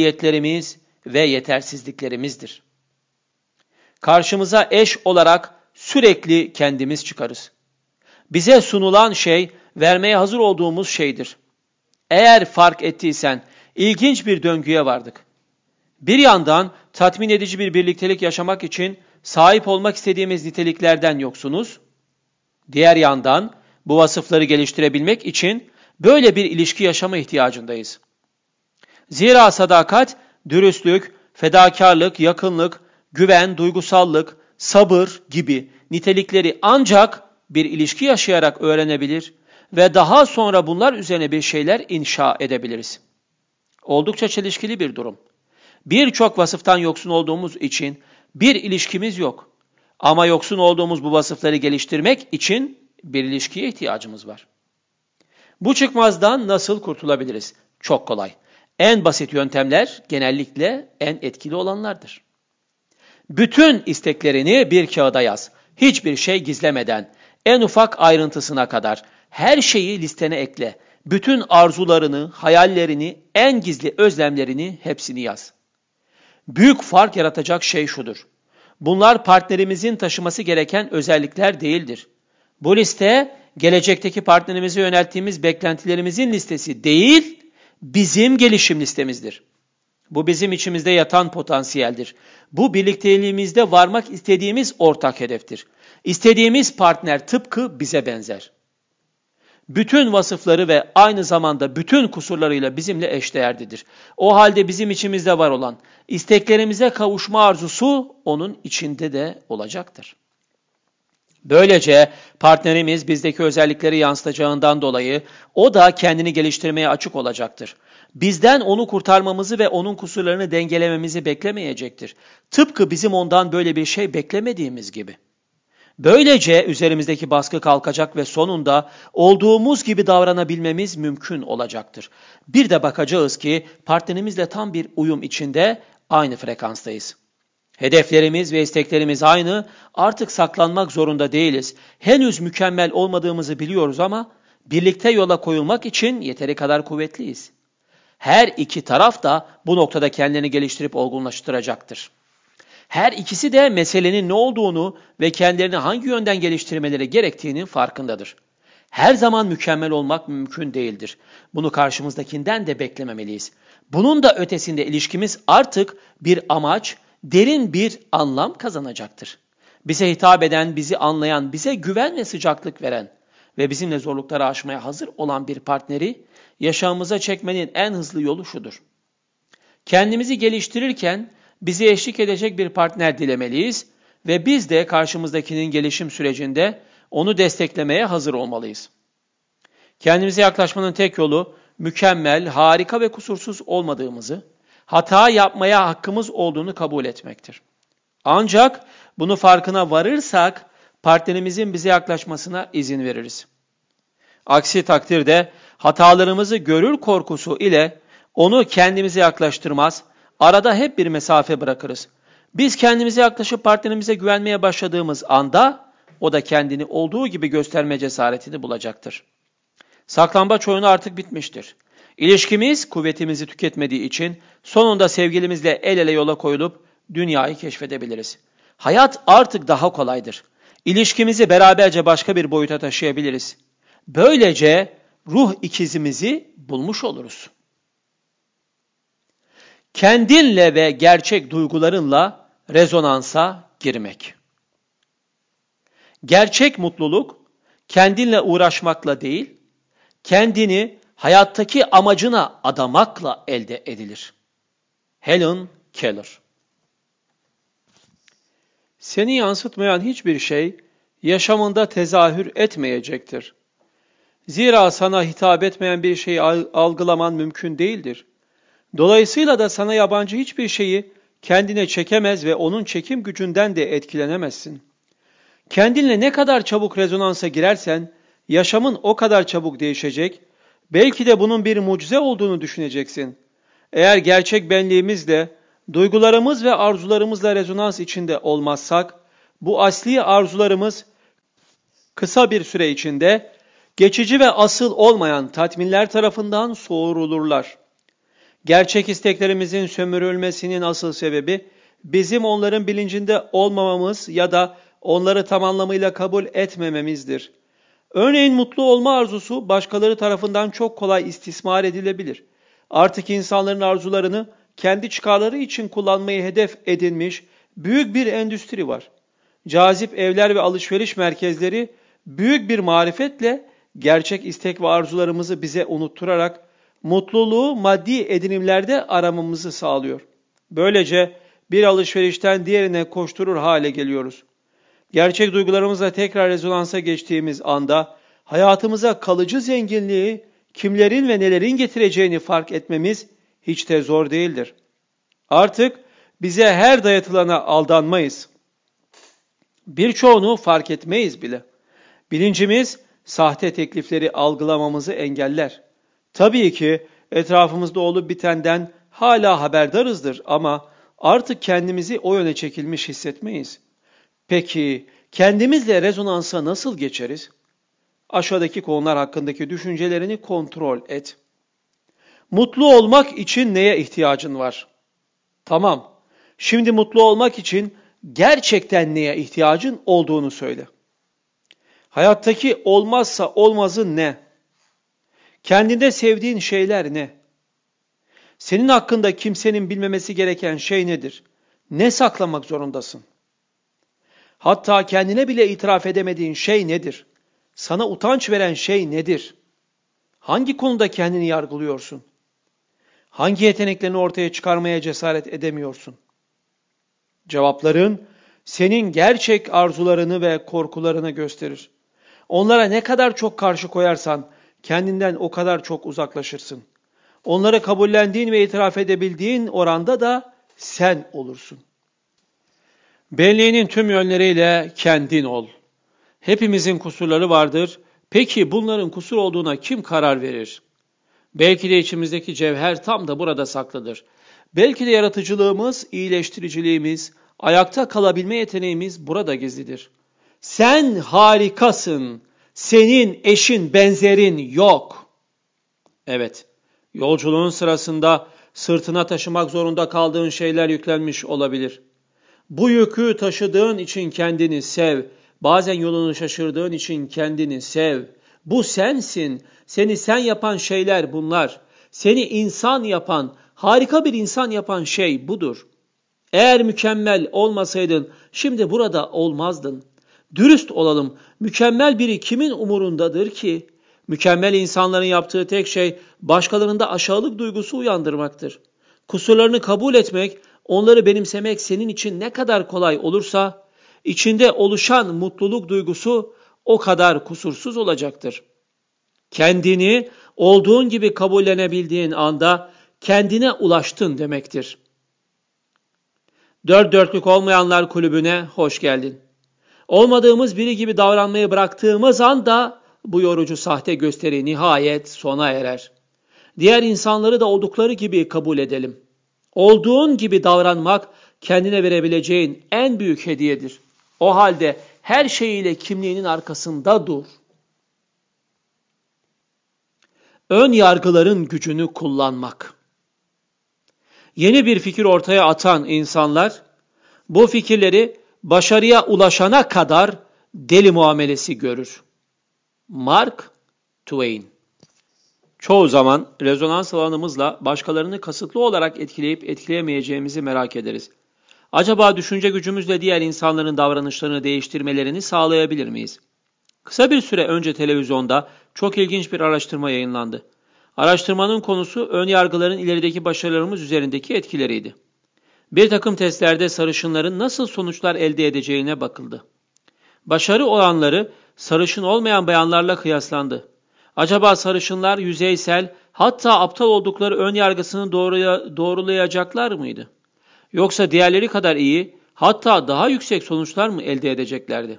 kabiliyetlerimiz ve yetersizliklerimizdir. Karşımıza eş olarak sürekli kendimiz çıkarız. Bize sunulan şey, vermeye hazır olduğumuz şeydir. Eğer fark ettiysen, ilginç bir döngüye vardık. Bir yandan tatmin edici bir birliktelik yaşamak için sahip olmak istediğimiz niteliklerden yoksunuz. Diğer yandan bu vasıfları geliştirebilmek için böyle bir ilişki yaşama ihtiyacındayız. Zira sadakat, dürüstlük, fedakarlık, yakınlık, güven, duygusallık, sabır gibi nitelikleri ancak bir ilişki yaşayarak öğrenebilir ve daha sonra bunlar üzerine bir şeyler inşa edebiliriz. Oldukça çelişkili bir durum. Birçok vasıftan yoksun olduğumuz için bir ilişkimiz yok. Ama yoksun olduğumuz bu vasıfları geliştirmek için bir ilişkiye ihtiyacımız var. Bu çıkmazdan nasıl kurtulabiliriz? Çok kolay. En basit yöntemler genellikle en etkili olanlardır. Bütün isteklerini bir kağıda yaz. Hiçbir şey gizlemeden, en ufak ayrıntısına kadar her şeyi listene ekle. Bütün arzularını, hayallerini, en gizli özlemlerini hepsini yaz. Büyük fark yaratacak şey şudur. Bunlar partnerimizin taşıması gereken özellikler değildir. Bu liste gelecekteki partnerimize yönelttiğimiz beklentilerimizin listesi değil, bizim gelişim listemizdir. Bu bizim içimizde yatan potansiyeldir. Bu birlikteliğimizde varmak istediğimiz ortak hedeftir. İstediğimiz partner tıpkı bize benzer. Bütün vasıfları ve aynı zamanda bütün kusurlarıyla bizimle eşdeğerlidir. O halde bizim içimizde var olan isteklerimize kavuşma arzusu onun içinde de olacaktır. Böylece partnerimiz bizdeki özellikleri yansıtacağından dolayı o da kendini geliştirmeye açık olacaktır. Bizden onu kurtarmamızı ve onun kusurlarını dengelememizi beklemeyecektir. Tıpkı bizim ondan böyle bir şey beklemediğimiz gibi. Böylece üzerimizdeki baskı kalkacak ve sonunda olduğumuz gibi davranabilmemiz mümkün olacaktır. Bir de bakacağız ki partnerimizle tam bir uyum içinde aynı frekanstayız. Hedeflerimiz ve isteklerimiz aynı, artık saklanmak zorunda değiliz. Henüz mükemmel olmadığımızı biliyoruz ama birlikte yola koyulmak için yeteri kadar kuvvetliyiz. Her iki taraf da bu noktada kendini geliştirip olgunlaştıracaktır. Her ikisi de meselenin ne olduğunu ve kendilerini hangi yönden geliştirmeleri gerektiğinin farkındadır. Her zaman mükemmel olmak mümkün değildir. Bunu karşımızdakinden de beklememeliyiz. Bunun da ötesinde ilişkimiz artık bir amaç, derin bir anlam kazanacaktır. Bize hitap eden, bizi anlayan, bize güven ve sıcaklık veren ve bizimle zorlukları aşmaya hazır olan bir partneri yaşamımıza çekmenin en hızlı yolu şudur. Kendimizi geliştirirken bizi eşlik edecek bir partner dilemeliyiz ve biz de karşımızdakinin gelişim sürecinde onu desteklemeye hazır olmalıyız. Kendimize yaklaşmanın tek yolu mükemmel, harika ve kusursuz olmadığımızı, hata yapmaya hakkımız olduğunu kabul etmektir. Ancak bunu farkına varırsak partnerimizin bize yaklaşmasına izin veririz. Aksi takdirde hatalarımızı görür korkusu ile onu kendimize yaklaştırmaz, arada hep bir mesafe bırakırız. Biz kendimize yaklaşıp partnerimize güvenmeye başladığımız anda o da kendini olduğu gibi gösterme cesaretini bulacaktır. Saklambaç oyunu artık bitmiştir. İlişkimiz kuvvetimizi tüketmediği için sonunda sevgilimizle el ele yola koyulup dünyayı keşfedebiliriz. Hayat artık daha kolaydır. İlişkimizi beraberce başka bir boyuta taşıyabiliriz. Böylece ruh ikizimizi bulmuş oluruz. Kendinle ve gerçek duygularınla rezonansa girmek. Gerçek mutluluk kendinle uğraşmakla değil, kendini hayattaki amacına adamakla elde edilir. Helen Keller. Seni yansıtmayan hiçbir şey yaşamında tezahür etmeyecektir. Zira sana hitap etmeyen bir şeyi algılaman mümkün değildir. Dolayısıyla da sana yabancı hiçbir şeyi kendine çekemez ve onun çekim gücünden de etkilenemezsin. Kendinle ne kadar çabuk rezonansa girersen, yaşamın o kadar çabuk değişecek, belki de bunun bir mucize olduğunu düşüneceksin. Eğer gerçek benliğimizle, duygularımız ve arzularımızla rezonans içinde olmazsak, bu asli arzularımız kısa bir süre içinde geçici ve asıl olmayan tatminler tarafından soğurulurlar. Gerçek isteklerimizin sömürülmesinin asıl sebebi bizim onların bilincinde olmamamız ya da onları tam anlamıyla kabul etmememizdir. Örneğin mutlu olma arzusu başkaları tarafından çok kolay istismar edilebilir. Artık insanların arzularını kendi çıkarları için kullanmayı hedef edinmiş büyük bir endüstri var. Cazip evler ve alışveriş merkezleri büyük bir marifetle gerçek istek ve arzularımızı bize unutturarak mutluluğu maddi edinimlerde aramamızı sağlıyor. Böylece bir alışverişten diğerine koşturur hale geliyoruz. Gerçek duygularımızla tekrar rezonansa geçtiğimiz anda hayatımıza kalıcı zenginliği, kimlerin ve nelerin getireceğini fark etmemiz hiç de zor değildir. Artık bize her dayatılana aldanmayız. Birçoğunu fark etmeyiz bile. Bilincimiz sahte teklifleri algılamamızı engeller. Tabii ki etrafımızda olup bitenden hala haberdarızdır ama artık kendimizi o yöne çekilmiş hissetmeyiz. Peki kendimizle rezonansa nasıl geçeriz? Aşağıdaki konular hakkındaki düşüncelerini kontrol et. Mutlu olmak için neye ihtiyacın var? Tamam. Şimdi mutlu olmak için gerçekten neye ihtiyacın olduğunu söyle. Hayattaki olmazsa olmazın ne? Kendinde sevdiğin şeyler ne? Senin hakkında kimsenin bilmemesi gereken şey nedir? Ne saklamak zorundasın? Hatta kendine bile itiraf edemediğin şey nedir? Sana utanç veren şey nedir? Hangi konuda kendini yargılıyorsun? Hangi yeteneklerini ortaya çıkarmaya cesaret edemiyorsun? Cevapların senin gerçek arzularını ve korkularını gösterir. Onlara ne kadar çok karşı koyarsan kendinden o kadar çok uzaklaşırsın. Onları kabullendiğin ve itiraf edebildiğin oranda da sen olursun. Benliğinin tüm yönleriyle kendin ol. Hepimizin kusurları vardır. Peki bunların kusur olduğuna kim karar verir? Belki de içimizdeki cevher tam da burada saklıdır. Belki de yaratıcılığımız, iyileştiriciliğimiz, ayakta kalabilme yeteneğimiz burada gizlidir. Sen harikasın. Senin eşin, benzerin yok. Evet, yolculuğun sırasında sırtına taşımak zorunda kaldığın şeyler yüklenmiş olabilir. Bu yükü taşıdığın için kendini sev. Bazen yolunu şaşırdığın için kendini sev. Bu sensin. Seni sen yapan şeyler bunlar. Seni insan yapan, harika bir insan yapan şey budur. Eğer mükemmel olmasaydın şimdi burada olmazdın. Dürüst olalım. Mükemmel biri kimin umurundadır ki? Mükemmel insanların yaptığı tek şey başkalarında aşağılık duygusu uyandırmaktır. Kusurlarını kabul etmek, onları benimsemek senin için ne kadar kolay olursa, içinde oluşan mutluluk duygusu o kadar kusursuz olacaktır. Kendini olduğun gibi kabullenebildiğin anda kendine ulaştın demektir. Dört dörtlük olmayanlar kulübüne hoş geldin. Olmadığımız biri gibi davranmayı bıraktığımız anda bu yorucu sahte gösteri nihayet sona erer. Diğer insanları da oldukları gibi kabul edelim. Olduğun gibi davranmak kendine verebileceğin en büyük hediyedir. O halde her şeyiyle kimliğinin arkasında dur. Ön yargıların gücünü kullanmak. Yeni bir fikir ortaya atan insanlar bu fikirleri başarıya ulaşana kadar deli muamelesi görür. Mark Twain. Çoğu zaman rezonans alanımızla başkalarını kasıtlı olarak etkileyip etkileyemeyeceğimizi merak ederiz. Acaba düşünce gücümüzle diğer insanların davranışlarını değiştirmelerini sağlayabilir miyiz? Kısa bir süre önce televizyonda çok ilginç bir araştırma yayınlandı. Araştırmanın konusu ön yargıların ilerideki başarılarımız üzerindeki etkileriydi. Bir takım testlerde sarışınların nasıl sonuçlar elde edeceğine bakıldı. Başarı oranları sarışın olmayan bayanlarla kıyaslandı. Acaba sarışınlar yüzeysel, hatta aptal oldukları ön yargısını doğruya, doğrulayacaklar mıydı? Yoksa diğerleri kadar iyi, hatta daha yüksek sonuçlar mı elde edeceklerdi?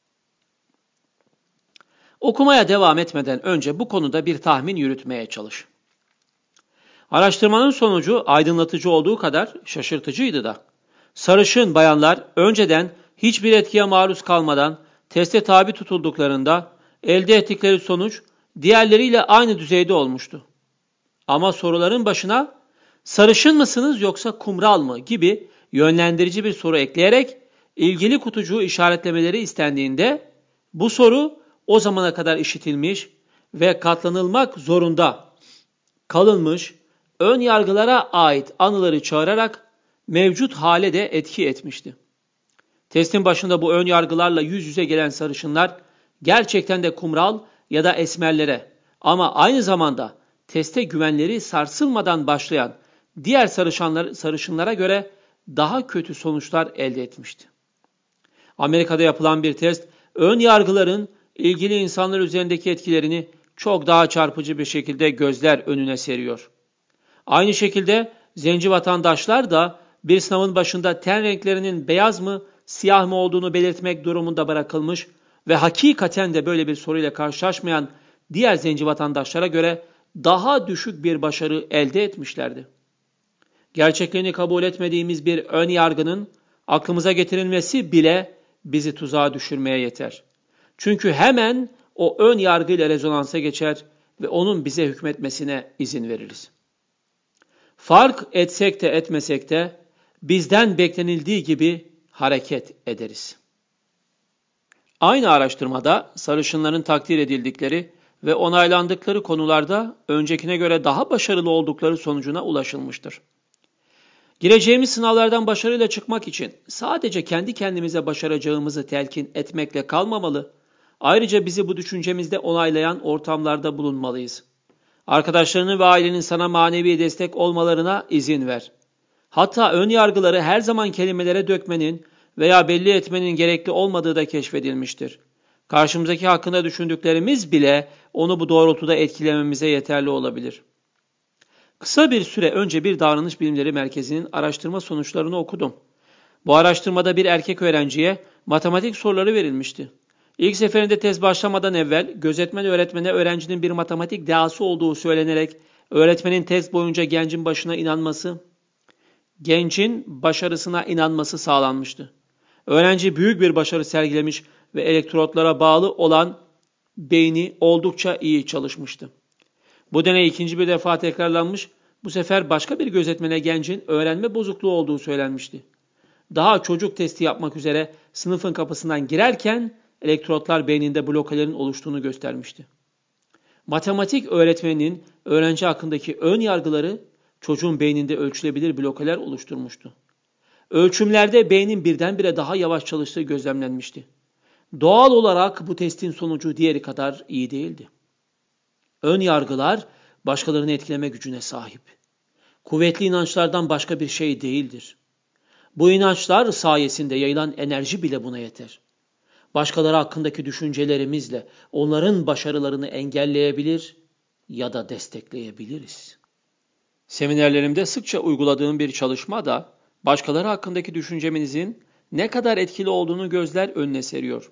Okumaya devam etmeden önce bu konuda bir tahmin yürütmeye çalış. Araştırmanın sonucu aydınlatıcı olduğu kadar şaşırtıcıydı da. Sarışın bayanlar önceden hiçbir etkiye maruz kalmadan teste tabi tutulduklarında elde ettikleri sonuç diğerleriyle aynı düzeyde olmuştu. Ama soruların başına sarışın mısınız yoksa kumral mı gibi yönlendirici bir soru ekleyerek ilgili kutucuğu işaretlemeleri istendiğinde bu soru o zamana kadar işitilmiş ve katlanılmak zorunda kalınmış ön yargılara ait anıları çağırarak mevcut hale de etki etmişti. Testin başında bu ön yargılarla yüz yüze gelen sarışınlar gerçekten de kumral ya da esmerlere ama aynı zamanda teste güvenleri sarsılmadan başlayan diğer sarışınlar, sarışınlara göre daha kötü sonuçlar elde etmişti. Amerika'da yapılan bir test ön yargıların ilgili insanlar üzerindeki etkilerini çok daha çarpıcı bir şekilde gözler önüne seriyor. Aynı şekilde zenci vatandaşlar da bir sınavın başında ten renklerinin beyaz mı siyah mı olduğunu belirtmek durumunda bırakılmış ve hakikaten de böyle bir soruyla karşılaşmayan diğer zenci vatandaşlara göre daha düşük bir başarı elde etmişlerdi. Gerçekliğini kabul etmediğimiz bir ön yargının aklımıza getirilmesi bile bizi tuzağa düşürmeye yeter. Çünkü hemen o ön yargıyla rezonansa geçer ve onun bize hükmetmesine izin veririz. Fark etsek de etmesek de bizden beklenildiği gibi hareket ederiz. Aynı araştırmada sarışınların takdir edildikleri ve onaylandıkları konularda öncekine göre daha başarılı oldukları sonucuna ulaşılmıştır. Gireceğimiz sınavlardan başarıyla çıkmak için sadece kendi kendimize başaracağımızı telkin etmekle kalmamalı, ayrıca bizi bu düşüncemizde onaylayan ortamlarda bulunmalıyız. Arkadaşlarının ve ailenin sana manevi destek olmalarına izin ver. Hatta ön yargıları her zaman kelimelere dökmenin veya belli etmenin gerekli olmadığı da keşfedilmiştir. Karşımızdaki hakkında düşündüklerimiz bile onu bu doğrultuda etkilememize yeterli olabilir. Kısa bir süre önce bir davranış bilimleri merkezinin araştırma sonuçlarını okudum. Bu araştırmada bir erkek öğrenciye matematik soruları verilmişti. İlk seferinde test başlamadan evvel gözetmen öğretmene öğrencinin bir matematik dehası olduğu söylenerek öğretmenin test boyunca gencin başına inanması, gencin başarısına inanması sağlanmıştı. Öğrenci büyük bir başarı sergilemiş ve elektrotlara bağlı olan beyni oldukça iyi çalışmıştı. Bu deney ikinci bir defa tekrarlanmış, bu sefer başka bir gözetmene gencin öğrenme bozukluğu olduğu söylenmişti. Daha çocuk testi yapmak üzere sınıfın kapısından girerken elektrotlar beyninde blokelerin oluştuğunu göstermişti. Matematik öğretmeninin öğrenci hakkındaki ön yargıları çocuğun beyninde ölçülebilir blokeler oluşturmuştu. Ölçümlerde beynin birdenbire daha yavaş çalıştığı gözlemlenmişti. Doğal olarak bu testin sonucu diğeri kadar iyi değildi. Ön yargılar başkalarını etkileme gücüne sahip. Kuvvetli inançlardan başka bir şey değildir. Bu inançlar sayesinde yayılan enerji bile buna yeter. Başkaları hakkındaki düşüncelerimizle onların başarılarını engelleyebilir ya da destekleyebiliriz. Seminerlerimde sıkça uyguladığım bir çalışma da başkaları hakkındaki düşünceminizin ne kadar etkili olduğunu gözler önüne seriyor.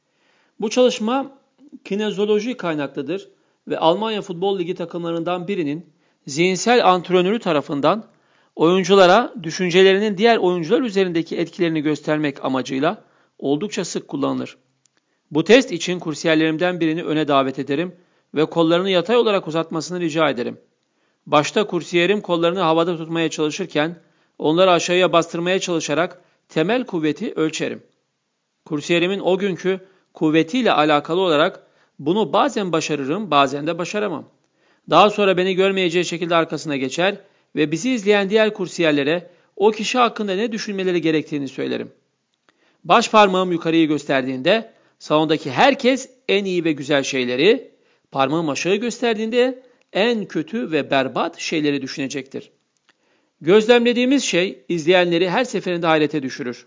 Bu çalışma kinezoloji kaynaklıdır ve Almanya Futbol Ligi takımlarından birinin zihinsel antrenörü tarafından oyunculara düşüncelerinin diğer oyuncular üzerindeki etkilerini göstermek amacıyla oldukça sık kullanılır. Bu test için kursiyerlerimden birini öne davet ederim ve kollarını yatay olarak uzatmasını rica ederim. Başta kursiyerim kollarını havada tutmaya çalışırken onları aşağıya bastırmaya çalışarak temel kuvveti ölçerim. Kursiyerimin o günkü kuvvetiyle alakalı olarak bunu bazen başarırım, bazen de başaramam. Daha sonra beni görmeyeceği şekilde arkasına geçer ve bizi izleyen diğer kursiyerlere o kişi hakkında ne düşünmeleri gerektiğini söylerim. Baş parmağım yukarıyı gösterdiğinde salondaki herkes en iyi ve güzel şeyleri, parmağım aşağı gösterdiğinde en kötü ve berbat şeyleri düşünecektir. Gözlemlediğimiz şey izleyenleri her seferinde hayrete düşürür.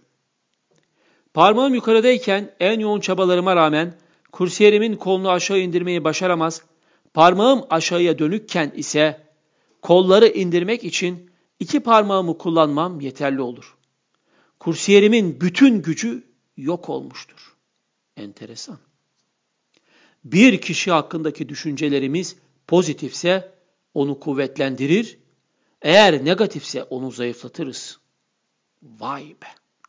Parmağım yukarıdayken en yoğun çabalarıma rağmen kursiyerimin kolunu aşağı indirmeyi başaramaz, parmağım aşağıya dönükken ise kolları indirmek için iki parmağımı kullanmam yeterli olur. Kursiyerimin bütün gücü yok olmuştur. Enteresan. Bir kişi hakkındaki düşüncelerimiz pozitifse onu kuvvetlendirir, eğer negatifse onu zayıflatırız. Vay be!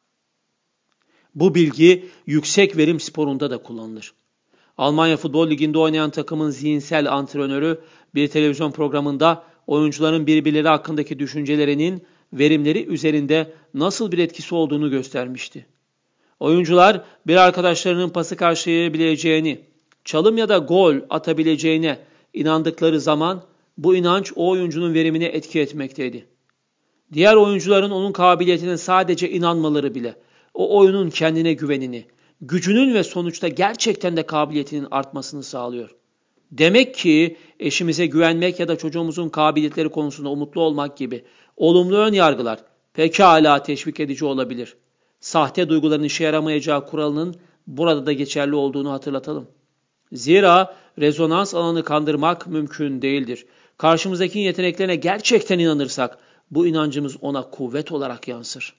Bu bilgi yüksek verim sporunda da kullanılır. Almanya Futbol Ligi'nde oynayan takımın zihinsel antrenörü bir televizyon programında oyuncuların birbirleri hakkındaki düşüncelerinin verimleri üzerinde nasıl bir etkisi olduğunu göstermişti. Oyuncular bir arkadaşlarının pası karşılayabileceğini, çalım ya da gol atabileceğine inandıkları zaman bu inanç o oyuncunun verimine etki etmekteydi. Diğer oyuncuların onun kabiliyetine sadece inanmaları bile o oyunun kendine güvenini, gücünün ve sonuçta gerçekten de kabiliyetinin artmasını sağlıyor. Demek ki eşimize güvenmek ya da çocuğumuzun kabiliyetleri konusunda umutlu olmak gibi olumlu ön yargılar pekala teşvik edici olabilir. Sahte duyguların işe yaramayacağı kuralının burada da geçerli olduğunu hatırlatalım. Zira rezonans alanı kandırmak mümkün değildir. Karşımızdakinin yeteneklerine gerçekten inanırsak bu inancımız ona kuvvet olarak yansır.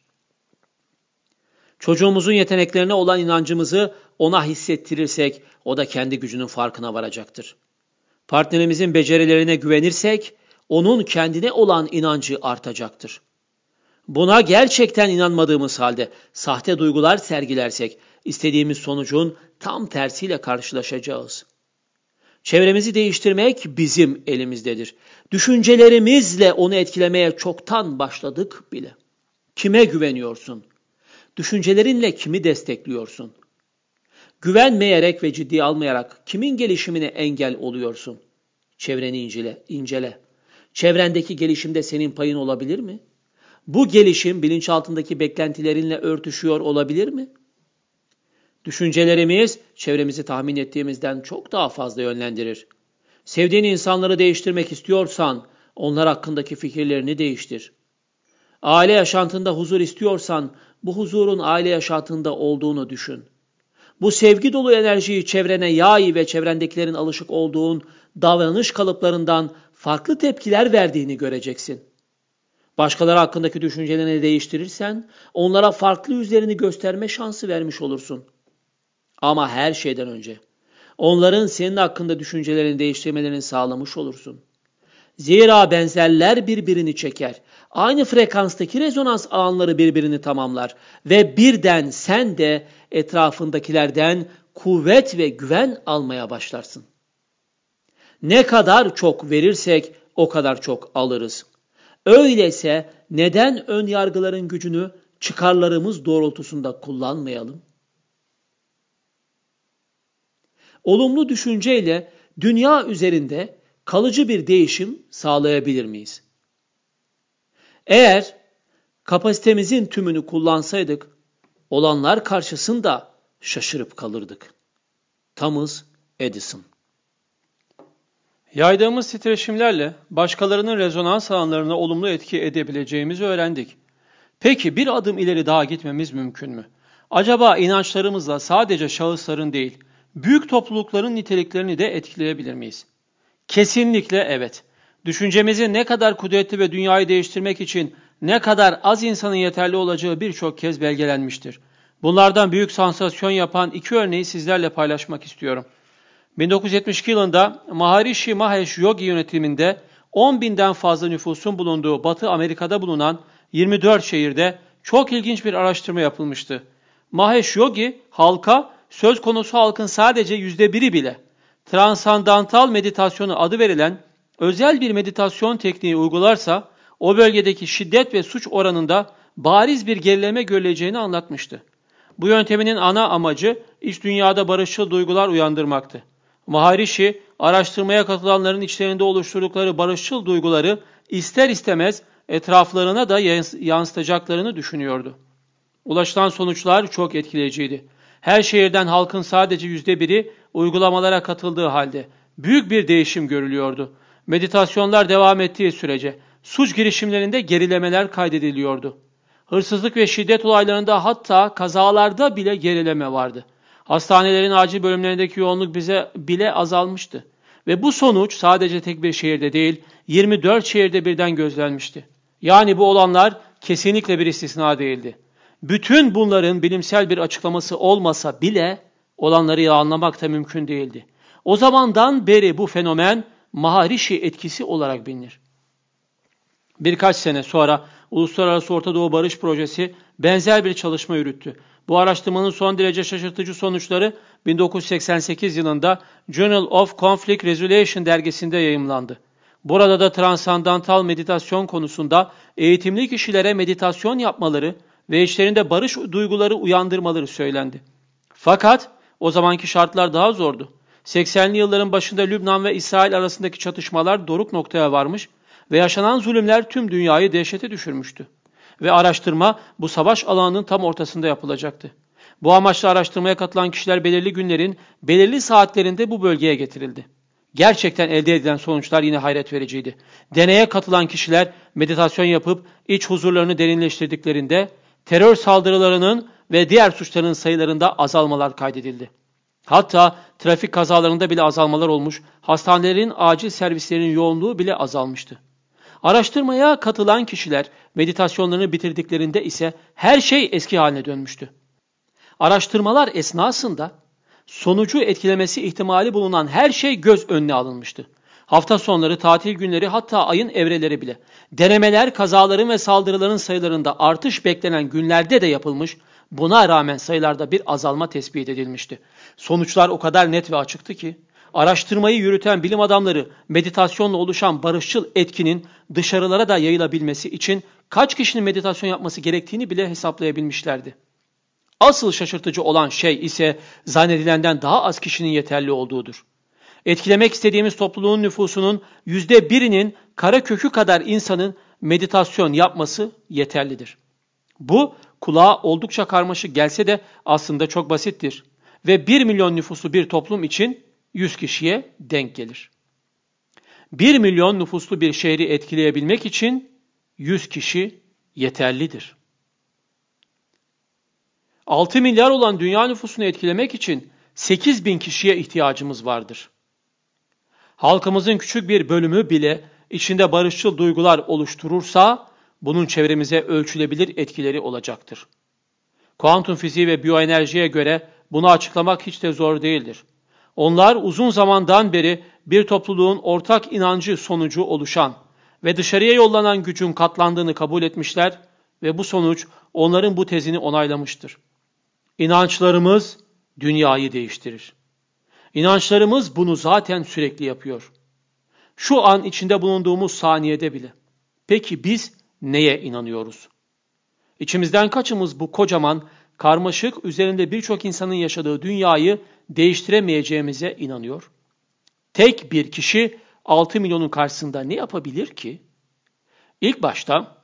Çocuğumuzun yeteneklerine olan inancımızı ona hissettirirsek o da kendi gücünün farkına varacaktır. Partnerimizin becerilerine güvenirsek onun kendine olan inancı artacaktır. Buna gerçekten inanmadığımız halde sahte duygular sergilersek istediğimiz sonucun tam tersiyle karşılaşacağız. Çevremizi değiştirmek bizim elimizdedir. Düşüncelerimizle onu etkilemeye çoktan başladık bile. Kime güveniyorsun? Düşüncelerinle kimi destekliyorsun? Güvenmeyerek ve ciddiye almayarak kimin gelişimine engel oluyorsun? Çevreni incele, incele. Çevrendeki gelişimde senin payın olabilir mi? Bu gelişim bilinçaltındaki beklentilerinle örtüşüyor olabilir mi? Düşüncelerimiz çevremizi tahmin ettiğimizden çok daha fazla yönlendirir. Sevdiğin insanları değiştirmek istiyorsan onlar hakkındaki fikirlerini değiştir. Aile yaşantında huzur istiyorsan bu huzurun aile yaşantında olduğunu düşün. Bu sevgi dolu enerjiyi çevrene yay ve çevrendekilerin alışık olduğun davranış kalıplarından farklı tepkiler verdiğini göreceksin. Başkaları hakkındaki düşüncelerini değiştirirsen onlara farklı yüzlerini gösterme şansı vermiş olursun. Ama her şeyden önce onların senin hakkında düşüncelerini değiştirmelerini sağlamış olursun. Zira benzerler birbirini çeker. Aynı frekanstaki rezonans ağları birbirini tamamlar ve birden sen de etrafındakilerden kuvvet ve güven almaya başlarsın. Ne kadar çok verirsek o kadar çok alırız. Öyleyse neden ön yargıların gücünü çıkarlarımız doğrultusunda kullanmayalım? Olumlu düşünceyle dünya üzerinde kalıcı bir değişim sağlayabilir miyiz? Eğer kapasitemizin tümünü kullansaydık, olanlar karşısında şaşırıp kalırdık. Thomas Edison. Yaydığımız titreşimlerle başkalarının rezonans alanlarına olumlu etki edebileceğimizi öğrendik. Peki bir adım ileri daha gitmemiz mümkün mü? Acaba inançlarımızla sadece şahısların değil, büyük toplulukların niteliklerini de etkileyebilir miyiz? Kesinlikle evet. Düşüncemizin ne kadar kudretli ve dünyayı değiştirmek için ne kadar az insanın yeterli olacağı birçok kez belgelenmiştir. Bunlardan büyük sansasyon yapan iki örneği sizlerle paylaşmak istiyorum. bin dokuz yüz yetmiş iki yılında Maharishi Mahesh Yogi yönetiminde on binden fazla nüfusun bulunduğu Batı Amerika'da bulunan yirmi dört şehirde çok ilginç bir araştırma yapılmıştı. Mahesh Yogi halka söz konusu halkın sadece yüzde biri bile transandantal meditasyonu adı verilen özel bir meditasyon tekniği uygularsa o bölgedeki şiddet ve suç oranında bariz bir gerileme görüleceğini anlatmıştı. Bu yönteminin ana amacı iç dünyada barışçıl duygular uyandırmaktı. Maharishi, araştırmaya katılanların içlerinde oluşturdukları barışçıl duyguları ister istemez etraflarına da yansıtacaklarını düşünüyordu. Ulaşılan sonuçlar çok etkileyiciydi. Her şehirden halkın sadece yüzde biri uygulamalara katıldığı halde büyük bir değişim görülüyordu. Meditasyonlar devam ettiği sürece suç girişimlerinde gerilemeler kaydediliyordu. Hırsızlık ve şiddet olaylarında hatta kazalarda bile gerileme vardı. Hastanelerin acil bölümlerindeki yoğunluk bize bile azalmıştı. Ve bu sonuç sadece tek bir şehirde değil, yirmi dört şehirde birden gözlenmişti. Yani bu olanlar kesinlikle bir istisna değildi. Bütün bunların bilimsel bir açıklaması olmasa bile olanları anlamak da mümkün değildi. O zamandan beri bu fenomen Maharishi etkisi olarak bilinir. Birkaç sene sonra Uluslararası Orta Doğu Barış Projesi benzer bir çalışma yürüttü. Bu araştırmanın son derece şaşırtıcı sonuçları bin dokuz yüz seksen sekiz yılında Journal of Conflict Resolution dergisinde yayımlandı. Burada da transandantal meditasyon konusunda eğitimli kişilere meditasyon yapmaları ve içlerinde barış duyguları uyandırmaları söylendi. Fakat o zamanki şartlar daha zordu. seksenli yılların başında Lübnan ve İsrail arasındaki çatışmalar doruk noktaya varmış ve yaşanan zulümler tüm dünyayı dehşete düşürmüştü. Ve araştırma bu savaş alanının tam ortasında yapılacaktı. Bu amaçla araştırmaya katılan kişiler belirli günlerin, belirli saatlerinde bu bölgeye getirildi. Gerçekten elde edilen sonuçlar yine hayret vericiydi. Deneye katılan kişiler meditasyon yapıp iç huzurlarını derinleştirdiklerinde terör saldırılarının ve diğer suçların sayılarında azalmalar kaydedildi. Hatta trafik kazalarında bile azalmalar olmuş, hastanelerin acil servislerinin yoğunluğu bile azalmıştı. Araştırmaya katılan kişiler meditasyonlarını bitirdiklerinde ise her şey eski haline dönmüştü. Araştırmalar esnasında sonucu etkilemesi ihtimali bulunan her şey göz önüne alınmıştı. Hafta sonları, tatil günleri, hatta ayın evreleri bile. Denemeler, kazaların ve saldırıların sayılarında artış beklenen günlerde de yapılmış, buna rağmen sayılarda bir azalma tespit edilmişti. Sonuçlar o kadar net ve açıktı ki, araştırmayı yürüten bilim adamları meditasyonla oluşan barışçıl etkinin dışarılara da yayılabilmesi için kaç kişinin meditasyon yapması gerektiğini bile hesaplayabilmişlerdi. Asıl şaşırtıcı olan şey ise zannedilenden daha az kişinin yeterli olduğudur. Etkilemek istediğimiz topluluğun nüfusunun yüzde birinin kara kökü kadar insanın meditasyon yapması yeterlidir. Bu kulağa oldukça karmaşık gelse de aslında çok basittir ve bir milyon nüfuslu bir toplum için yüz kişiye denk gelir. bir milyon nüfuslu bir şehri etkileyebilmek için yüz kişi yeterlidir. altı milyar olan dünya nüfusunu etkilemek için sekiz bin kişiye ihtiyacımız vardır. Halkımızın küçük bir bölümü bile içinde barışçıl duygular oluşturursa bunun çevremize ölçülebilir etkileri olacaktır. Kuantum fiziği ve biyoenerjiye göre bunu açıklamak hiç de zor değildir. Onlar uzun zamandan beri bir topluluğun ortak inancı sonucu oluşan ve dışarıya yollanan gücün katlandığını kabul etmişler ve bu sonuç onların bu tezini onaylamıştır. İnançlarımız dünyayı değiştirir. İnançlarımız bunu zaten sürekli yapıyor. Şu an içinde bulunduğumuz saniyede bile. Peki biz neye inanıyoruz? İçimizden kaçımız bu kocaman, karmaşık, üzerinde birçok insanın yaşadığı dünyayı değiştiremeyeceğimize inanıyor? Tek bir kişi altı milyonun karşısında ne yapabilir ki? İlk başta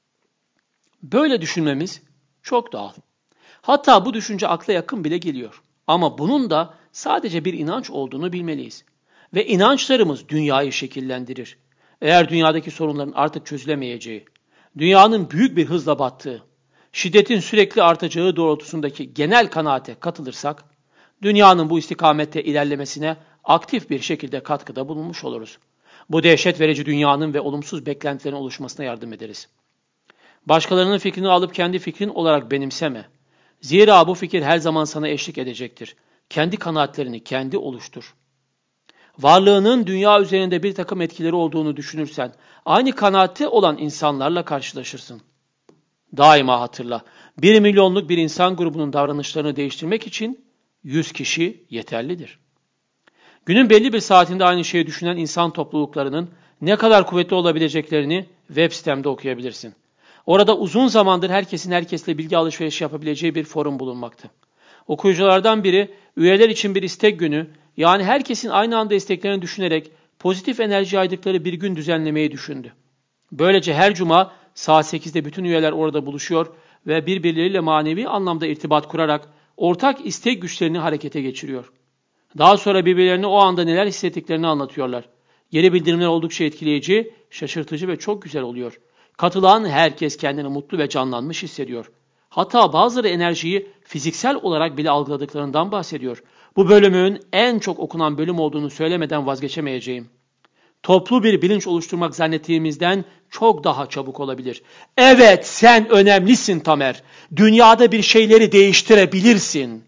böyle düşünmemiz çok doğal. Hatta bu düşünce akla yakın bile geliyor. Ama bunun da sadece bir inanç olduğunu bilmeliyiz. Ve inançlarımız dünyayı şekillendirir. Eğer dünyadaki sorunların artık çözülemeyeceği, dünyanın büyük bir hızla battığı, şiddetin sürekli artacağı doğrultusundaki genel kanaate katılırsak, dünyanın bu istikamette ilerlemesine aktif bir şekilde katkıda bulunmuş oluruz. Bu dehşet verici dünyanın ve olumsuz beklentilerin oluşmasına yardım ederiz. Başkalarının fikrini alıp kendi fikrin olarak benimseme. Zira bu fikir her zaman sana eşlik edecektir. Kendi kanaatlerini kendi oluştur. Varlığının dünya üzerinde bir takım etkileri olduğunu düşünürsen, aynı kanaatte olan insanlarla karşılaşırsın. Daima hatırla, bir milyonluk bir insan grubunun davranışlarını değiştirmek için yüz kişi yeterlidir. Günün belli bir saatinde aynı şeyi düşünen insan topluluklarının ne kadar kuvvetli olabileceklerini web sitemde okuyabilirsin. Orada uzun zamandır herkesin herkesle bilgi alışverişi yapabileceği bir forum bulunmakta. Okuyuculardan biri üyeler için bir istek günü, yani herkesin aynı anda isteklerini düşünerek pozitif enerji yaydıkları bir gün düzenlemeyi düşündü. Böylece her cuma saat sekizde bütün üyeler orada buluşuyor ve birbirleriyle manevi anlamda irtibat kurarak ortak istek güçlerini harekete geçiriyor. Daha sonra birbirlerine o anda neler hissettiklerini anlatıyorlar. Geri bildirimler oldukça etkileyici, şaşırtıcı ve çok güzel oluyor. Katılan herkes kendini mutlu ve canlanmış hissediyor. Hatta bazıları enerjiyi fiziksel olarak bile algıladıklarından bahsediyor. Bu bölümün en çok okunan bölüm olduğunu söylemeden vazgeçemeyeceğim. Toplu bir bilinç oluşturmak zannettiğimizden çok daha çabuk olabilir. Evet, sen önemlisin Tamer. Dünyada bir şeyleri değiştirebilirsin.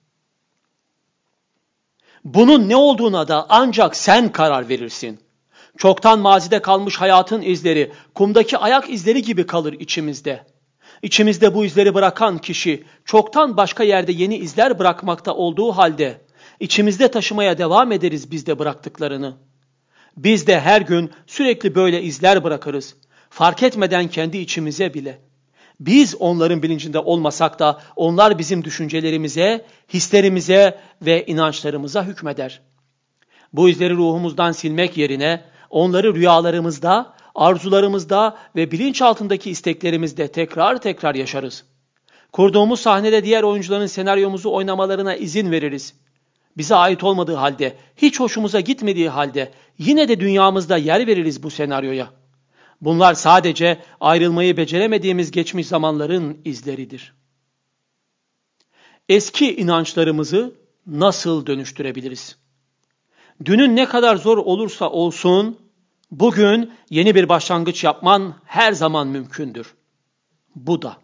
Bunun ne olduğuna da ancak sen karar verirsin. Çoktan mazide kalmış hayatın izleri, kumdaki ayak izleri gibi kalır içimizde. İçimizde bu izleri bırakan kişi, çoktan başka yerde yeni izler bırakmakta olduğu halde, içimizde taşımaya devam ederiz biz de bıraktıklarını. Biz de her gün sürekli böyle izler bırakırız, fark etmeden kendi içimize bile. Biz onların bilincinde olmasak da onlar bizim düşüncelerimize, hislerimize ve inançlarımıza hükmeder. Bu izleri ruhumuzdan silmek yerine onları rüyalarımızda, arzularımızda ve bilinçaltındaki isteklerimizde tekrar tekrar yaşarız. Kurduğumuz sahnede diğer oyuncuların senaryomuzu oynamalarına izin veririz. Bize ait olmadığı halde, hiç hoşumuza gitmediği halde yine de dünyamızda yer veririz bu senaryoya. Bunlar sadece ayrılmayı beceremediğimiz geçmiş zamanların izleridir. Eski inançlarımızı nasıl dönüştürebiliriz? Dünün ne kadar zor olursa olsun, bugün yeni bir başlangıç yapman her zaman mümkündür. Bu da.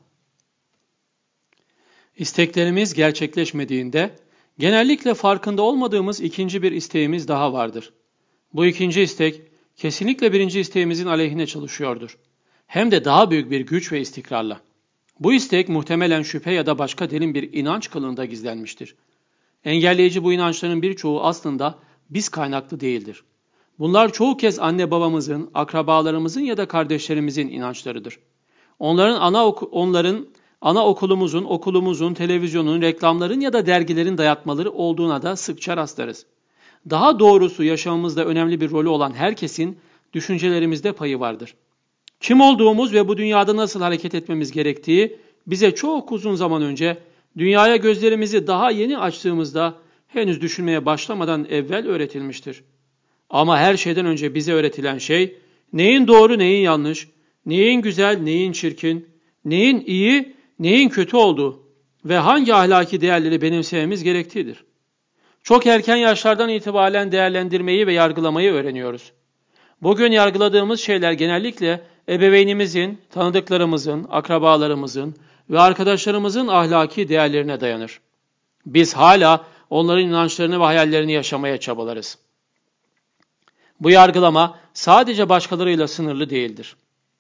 İsteklerimiz gerçekleşmediğinde, genellikle farkında olmadığımız ikinci bir isteğimiz daha vardır. Bu ikinci istek, kesinlikle birinci isteğimizin aleyhine çalışıyordur. Hem de daha büyük bir güç ve istikrarla. Bu istek muhtemelen şüphe ya da başka derin bir inanç kılığında gizlenmiştir. Engelleyici bu inançların birçoğu aslında biz kaynaklı değildir. Bunlar çoğu kez anne babamızın, akrabalarımızın ya da kardeşlerimizin inançlarıdır. Onların ana oku, onların ana okulumuzun, okulumuzun, televizyonun, reklamların ya da dergilerin dayatmaları olduğuna da sıkça rastlarız. Daha doğrusu yaşamımızda önemli bir rolü olan herkesin düşüncelerimizde payı vardır. Kim olduğumuz ve bu dünyada nasıl hareket etmemiz gerektiği bize çok uzun zaman önce dünyaya gözlerimizi daha yeni açtığımızda henüz düşünmeye başlamadan evvel öğretilmiştir. Ama her şeyden önce bize öğretilen şey neyin doğru, neyin yanlış, neyin güzel, neyin çirkin, neyin iyi, neyin kötü olduğu ve hangi ahlaki değerleri benimsememiz gerektiğidir. Çok erken yaşlardan itibaren değerlendirmeyi ve yargılamayı öğreniyoruz. Bugün yargıladığımız şeyler genellikle ebeveynimizin, tanıdıklarımızın, akrabalarımızın ve arkadaşlarımızın ahlaki değerlerine dayanır. Biz hala onların inançlarını ve hayallerini yaşamaya çabalarız. Bu yargılama sadece başkalarıyla sınırlı değildir.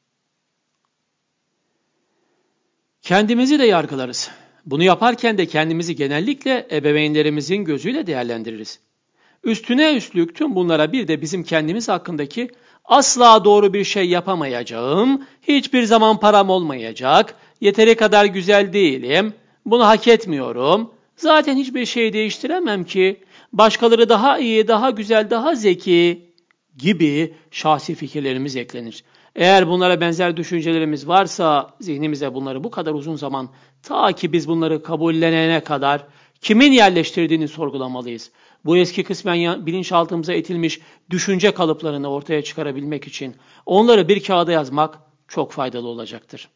Kendimizi de yargılarız. Bunu yaparken de kendimizi genellikle ebeveynlerimizin gözüyle değerlendiririz. Üstüne üstlük tüm bunlara bir de bizim kendimiz hakkındaki asla doğru bir şey yapamayacağım, hiçbir zaman param olmayacak, yeteri kadar güzel değilim, bunu hak etmiyorum, zaten hiçbir şey değiştiremem ki, başkaları daha iyi, daha güzel, daha zeki gibi şahsi fikirlerimiz eklenir. Eğer bunlara benzer düşüncelerimiz varsa zihnimize bunları bu kadar uzun zaman ta ki biz bunları kabullenene kadar kimin yerleştirdiğini sorgulamalıyız. Bu eski kısmen bilinçaltımıza etilmiş düşünce kalıplarını ortaya çıkarabilmek için onları bir kağıda yazmak çok faydalı olacaktır.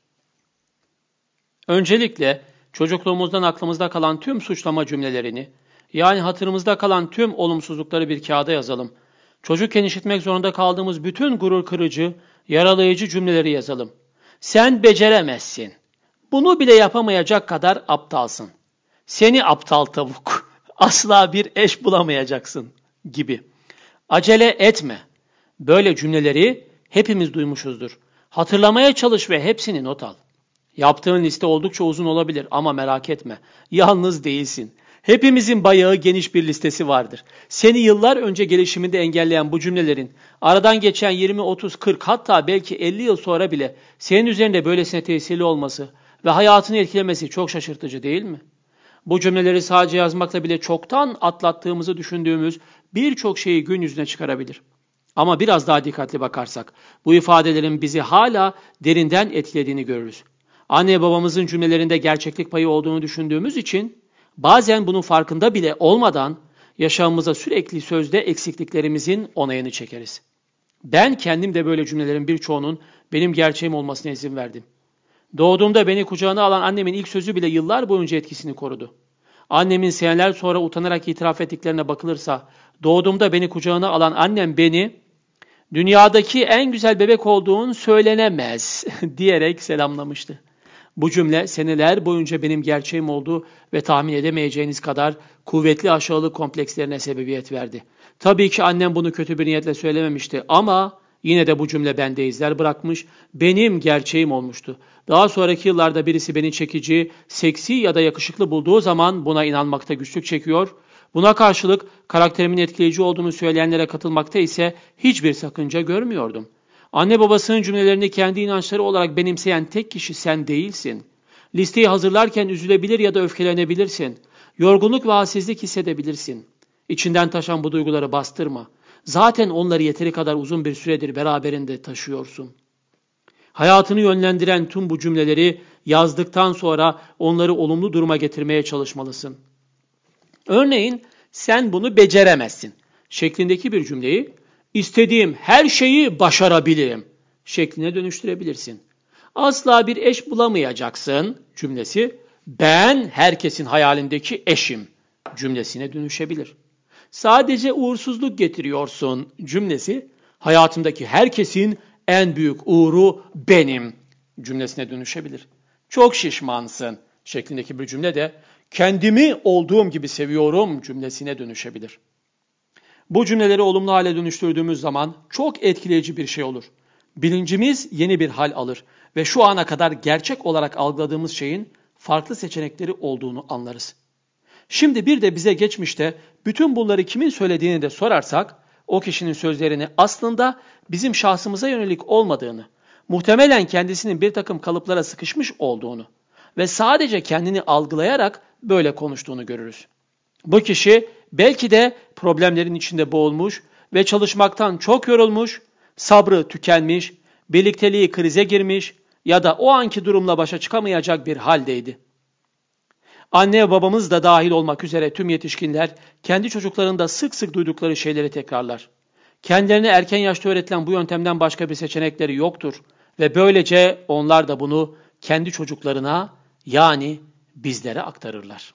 Öncelikle çocukluğumuzdan aklımızda kalan tüm suçlama cümlelerini, yani hatırımızda kalan tüm olumsuzlukları bir kağıda yazalım. Çocukken işitmek zorunda kaldığımız bütün gurur kırıcı, yaralayıcı cümleleri yazalım. Sen beceremezsin. Bunu bile yapamayacak kadar aptalsın. Seni aptal tavuk. Asla bir eş bulamayacaksın gibi. Acele etme. Böyle cümleleri hepimiz duymuşuzdur. Hatırlamaya çalış ve hepsini not al. Yaptığın liste oldukça uzun olabilir ama merak etme. Yalnız değilsin. Hepimizin bayağı geniş bir listesi vardır. Seni yıllar önce gelişiminde engelleyen bu cümlelerin aradan geçen yirmi, otuz, kırk hatta belki elli yıl sonra bile senin üzerinde böylesine tesirli olması ve hayatını etkilemesi çok şaşırtıcı değil mi? Bu cümleleri sadece yazmakla bile çoktan atlattığımızı düşündüğümüz birçok şeyi gün yüzüne çıkarabilir. Ama biraz daha dikkatli bakarsak bu ifadelerin bizi hala derinden etkilediğini görürüz. Anne babamızın cümlelerinde gerçeklik payı olduğunu düşündüğümüz için bazen bunun farkında bile olmadan yaşamımıza sürekli sözde eksikliklerimizin onayını çekeriz. Ben kendim de böyle cümlelerin birçoğunun benim gerçeğim olmasına izin verdim. Doğduğumda beni kucağına alan annemin ilk sözü bile yıllar boyunca etkisini korudu. Annemin seneler sonra utanarak itiraf ettiklerine bakılırsa, doğduğumda beni kucağına alan annem beni, dünyadaki en güzel bebek olduğun söylenemez diyerek selamlamıştı. Bu cümle seneler boyunca benim gerçeğim oldu ve tahmin edemeyeceğiniz kadar kuvvetli aşağılık komplekslerine sebebiyet verdi. Tabii ki annem bunu kötü bir niyetle söylememişti ama yine de bu cümle bende izler bırakmış, benim gerçeğim olmuştu. Daha sonraki yıllarda birisi beni çekici, seksi ya da yakışıklı bulduğu zaman buna inanmakta güçlük çekiyor. Buna karşılık karakterimin etkileyici olduğunu söyleyenlere katılmakta ise hiçbir sakınca görmüyordum. Anne babasının cümlelerini kendi inançları olarak benimseyen tek kişi sen değilsin. Listeyi hazırlarken üzülebilir ya da öfkelenebilirsin. Yorgunluk ve halsizlik hissedebilirsin. İçinden taşan bu duyguları bastırma. Zaten onları yeteri kadar uzun bir süredir beraberinde taşıyorsun. Hayatını yönlendiren tüm bu cümleleri yazdıktan sonra onları olumlu duruma getirmeye çalışmalısın. Örneğin sen bunu beceremezsin şeklindeki bir cümleyi istediğim her şeyi başarabilirim şekline dönüştürebilirsin. Asla bir eş bulamayacaksın cümlesi ben herkesin hayalindeki eşim cümlesine dönüşebilir. Sadece uğursuzluk getiriyorsun cümlesi hayatımdaki herkesin en büyük uğuru benim cümlesine dönüşebilir. Çok şişmansın şeklindeki bir cümle de kendimi olduğum gibi seviyorum cümlesine dönüşebilir. Bu cümleleri olumlu hale dönüştürdüğümüz zaman çok etkileyici bir şey olur. Bilincimiz yeni bir hal alır ve şu ana kadar gerçek olarak algıladığımız şeyin farklı seçenekleri olduğunu anlarız. Şimdi bir de bize geçmişte bütün bunları kimin söylediğini de sorarsak, o kişinin sözlerini aslında bizim şahsımıza yönelik olmadığını, muhtemelen kendisinin bir takım kalıplara sıkışmış olduğunu ve sadece kendini algılayarak böyle konuştuğunu görürüz. Bu kişi belki de problemlerin içinde boğulmuş ve çalışmaktan çok yorulmuş, sabrı tükenmiş, birlikteliği krize girmiş ya da o anki durumla başa çıkamayacak bir haldeydi. Anne ve babamız da dahil olmak üzere tüm yetişkinler kendi çocuklarında sık sık duydukları şeyleri tekrarlar. Kendilerine erken yaşta öğretilen bu yöntemden başka bir seçenekleri yoktur ve böylece onlar da bunu kendi çocuklarına yani bizlere aktarırlar.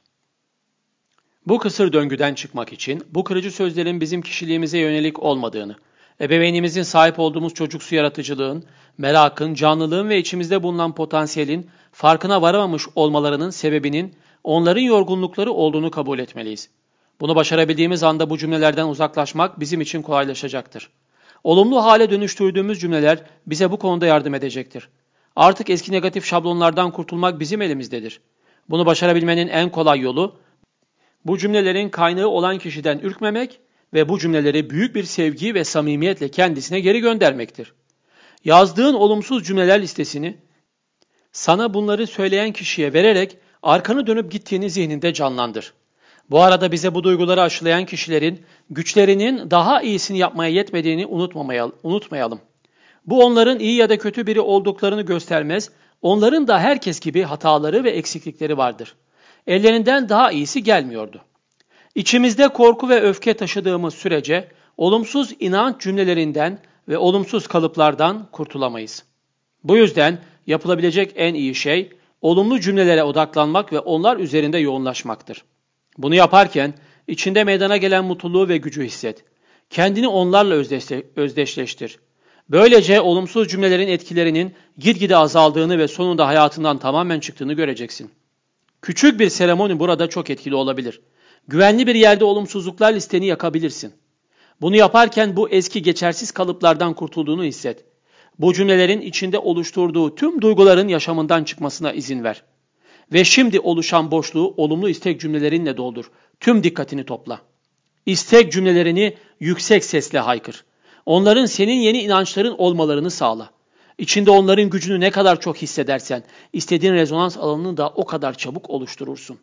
Bu kısır döngüden çıkmak için bu kırıcı sözlerin bizim kişiliğimize yönelik olmadığını, ebeveynimizin sahip olduğumuz çocuksu yaratıcılığın, merakın, canlılığın ve içimizde bulunan potansiyelin farkına varamamış olmalarının sebebinin onların yorgunlukları olduğunu kabul etmeliyiz. Bunu başarabildiğimiz anda bu cümlelerden uzaklaşmak bizim için kolaylaşacaktır. Olumlu hale dönüştürdüğümüz cümleler bize bu konuda yardım edecektir. Artık eski negatif şablonlardan kurtulmak bizim elimizdedir. Bunu başarabilmenin en kolay yolu, bu cümlelerin kaynağı olan kişiden ürkmemek ve bu cümleleri büyük bir sevgi ve samimiyetle kendisine geri göndermektir. Yazdığın olumsuz cümleler listesini sana bunları söyleyen kişiye vererek arkanı dönüp gittiğini zihninde canlandır. Bu arada bize bu duyguları aşılayan kişilerin güçlerinin daha iyisini yapmaya yetmediğini unutmayalım. Bu onların iyi ya da kötü biri olduklarını göstermez, onların da herkes gibi hataları ve eksiklikleri vardır. Ellerinden daha iyisi gelmiyordu. İçimizde korku ve öfke taşıdığımız sürece olumsuz inanç cümlelerinden ve olumsuz kalıplardan kurtulamayız. Bu yüzden yapılabilecek en iyi şey olumlu cümlelere odaklanmak ve onlar üzerinde yoğunlaşmaktır. Bunu yaparken içinde meydana gelen mutluluğu ve gücü hisset. Kendini onlarla özdeşleştir. Böylece olumsuz cümlelerin etkilerinin gitgide azaldığını ve sonunda hayatından tamamen çıktığını göreceksin. Küçük bir seremoni burada çok etkili olabilir. Güvenli bir yerde olumsuzluklar listeni yakabilirsin. Bunu yaparken bu eski geçersiz kalıplardan kurtulduğunu hisset. Bu cümlelerin içinde oluşturduğu tüm duyguların yaşamından çıkmasına izin ver. Ve şimdi oluşan boşluğu olumlu istek cümlelerinle doldur. Tüm dikkatini topla. İstek cümlelerini yüksek sesle haykır. Onların senin yeni inançların olmalarını sağla. İçinde onların gücünü ne kadar çok hissedersen, istediğin rezonans alanını da o kadar çabuk oluşturursun.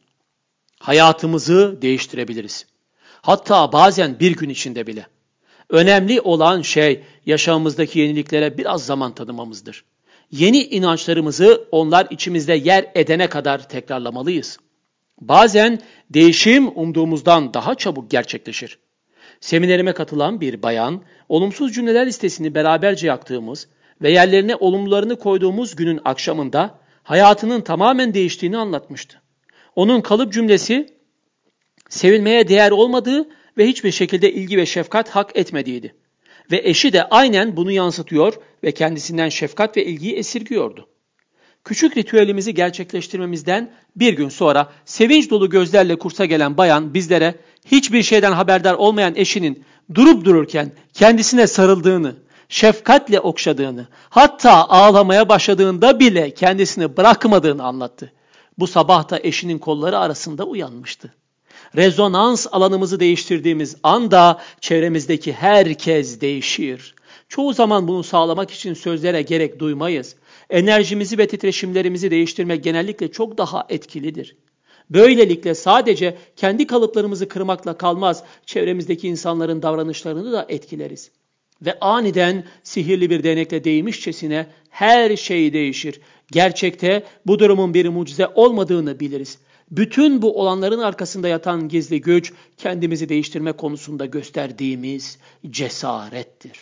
Hayatımızı değiştirebiliriz. Hatta bazen bir gün içinde bile. Önemli olan şey yaşamımızdaki yeniliklere biraz zaman tanımamızdır. Yeni inançlarımızı onlar içimizde yer edene kadar tekrarlamalıyız. Bazen değişim umduğumuzdan daha çabuk gerçekleşir. Seminerime katılan bir bayan, olumsuz cümleler listesini beraberce yaktığımız ve yerlerine olumlularını koyduğumuz günün akşamında hayatının tamamen değiştiğini anlatmıştı. Onun kalıp cümlesi, sevilmeye değer olmadığı ve hiçbir şekilde ilgi ve şefkat hak etmediğiydi. Ve eşi de aynen bunu yansıtıyor ve kendisinden şefkat ve ilgiyi esirgiyordu. Küçük ritüelimizi gerçekleştirmemizden bir gün sonra sevinç dolu gözlerle kursa gelen bayan bizlere hiçbir şeyden haberdar olmayan eşinin durup dururken kendisine sarıldığını, şefkatle okşadığını, hatta ağlamaya başladığında bile kendisini bırakmadığını anlattı. Bu sabah da eşinin kolları arasında uyanmıştı. rezonans alanımızı değiştirdiğimiz anda çevremizdeki herkes değişir. Çoğu zaman bunu sağlamak için sözlere gerek duymayız. Enerjimizi ve titreşimlerimizi değiştirmek genellikle çok daha etkilidir. Böylelikle sadece kendi kalıplarımızı kırmakla kalmaz, çevremizdeki insanların davranışlarını da etkileriz. Ve aniden sihirli bir değnekle değmişçesine her şey değişir. Gerçekte bu durumun bir mucize olmadığını biliriz. Bütün bu olanların arkasında yatan gizli güç, kendimizi değiştirme konusunda gösterdiğimiz cesarettir.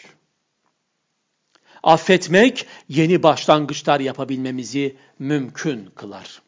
Affetmek, yeni başlangıçlar yapabilmemizi mümkün kılar.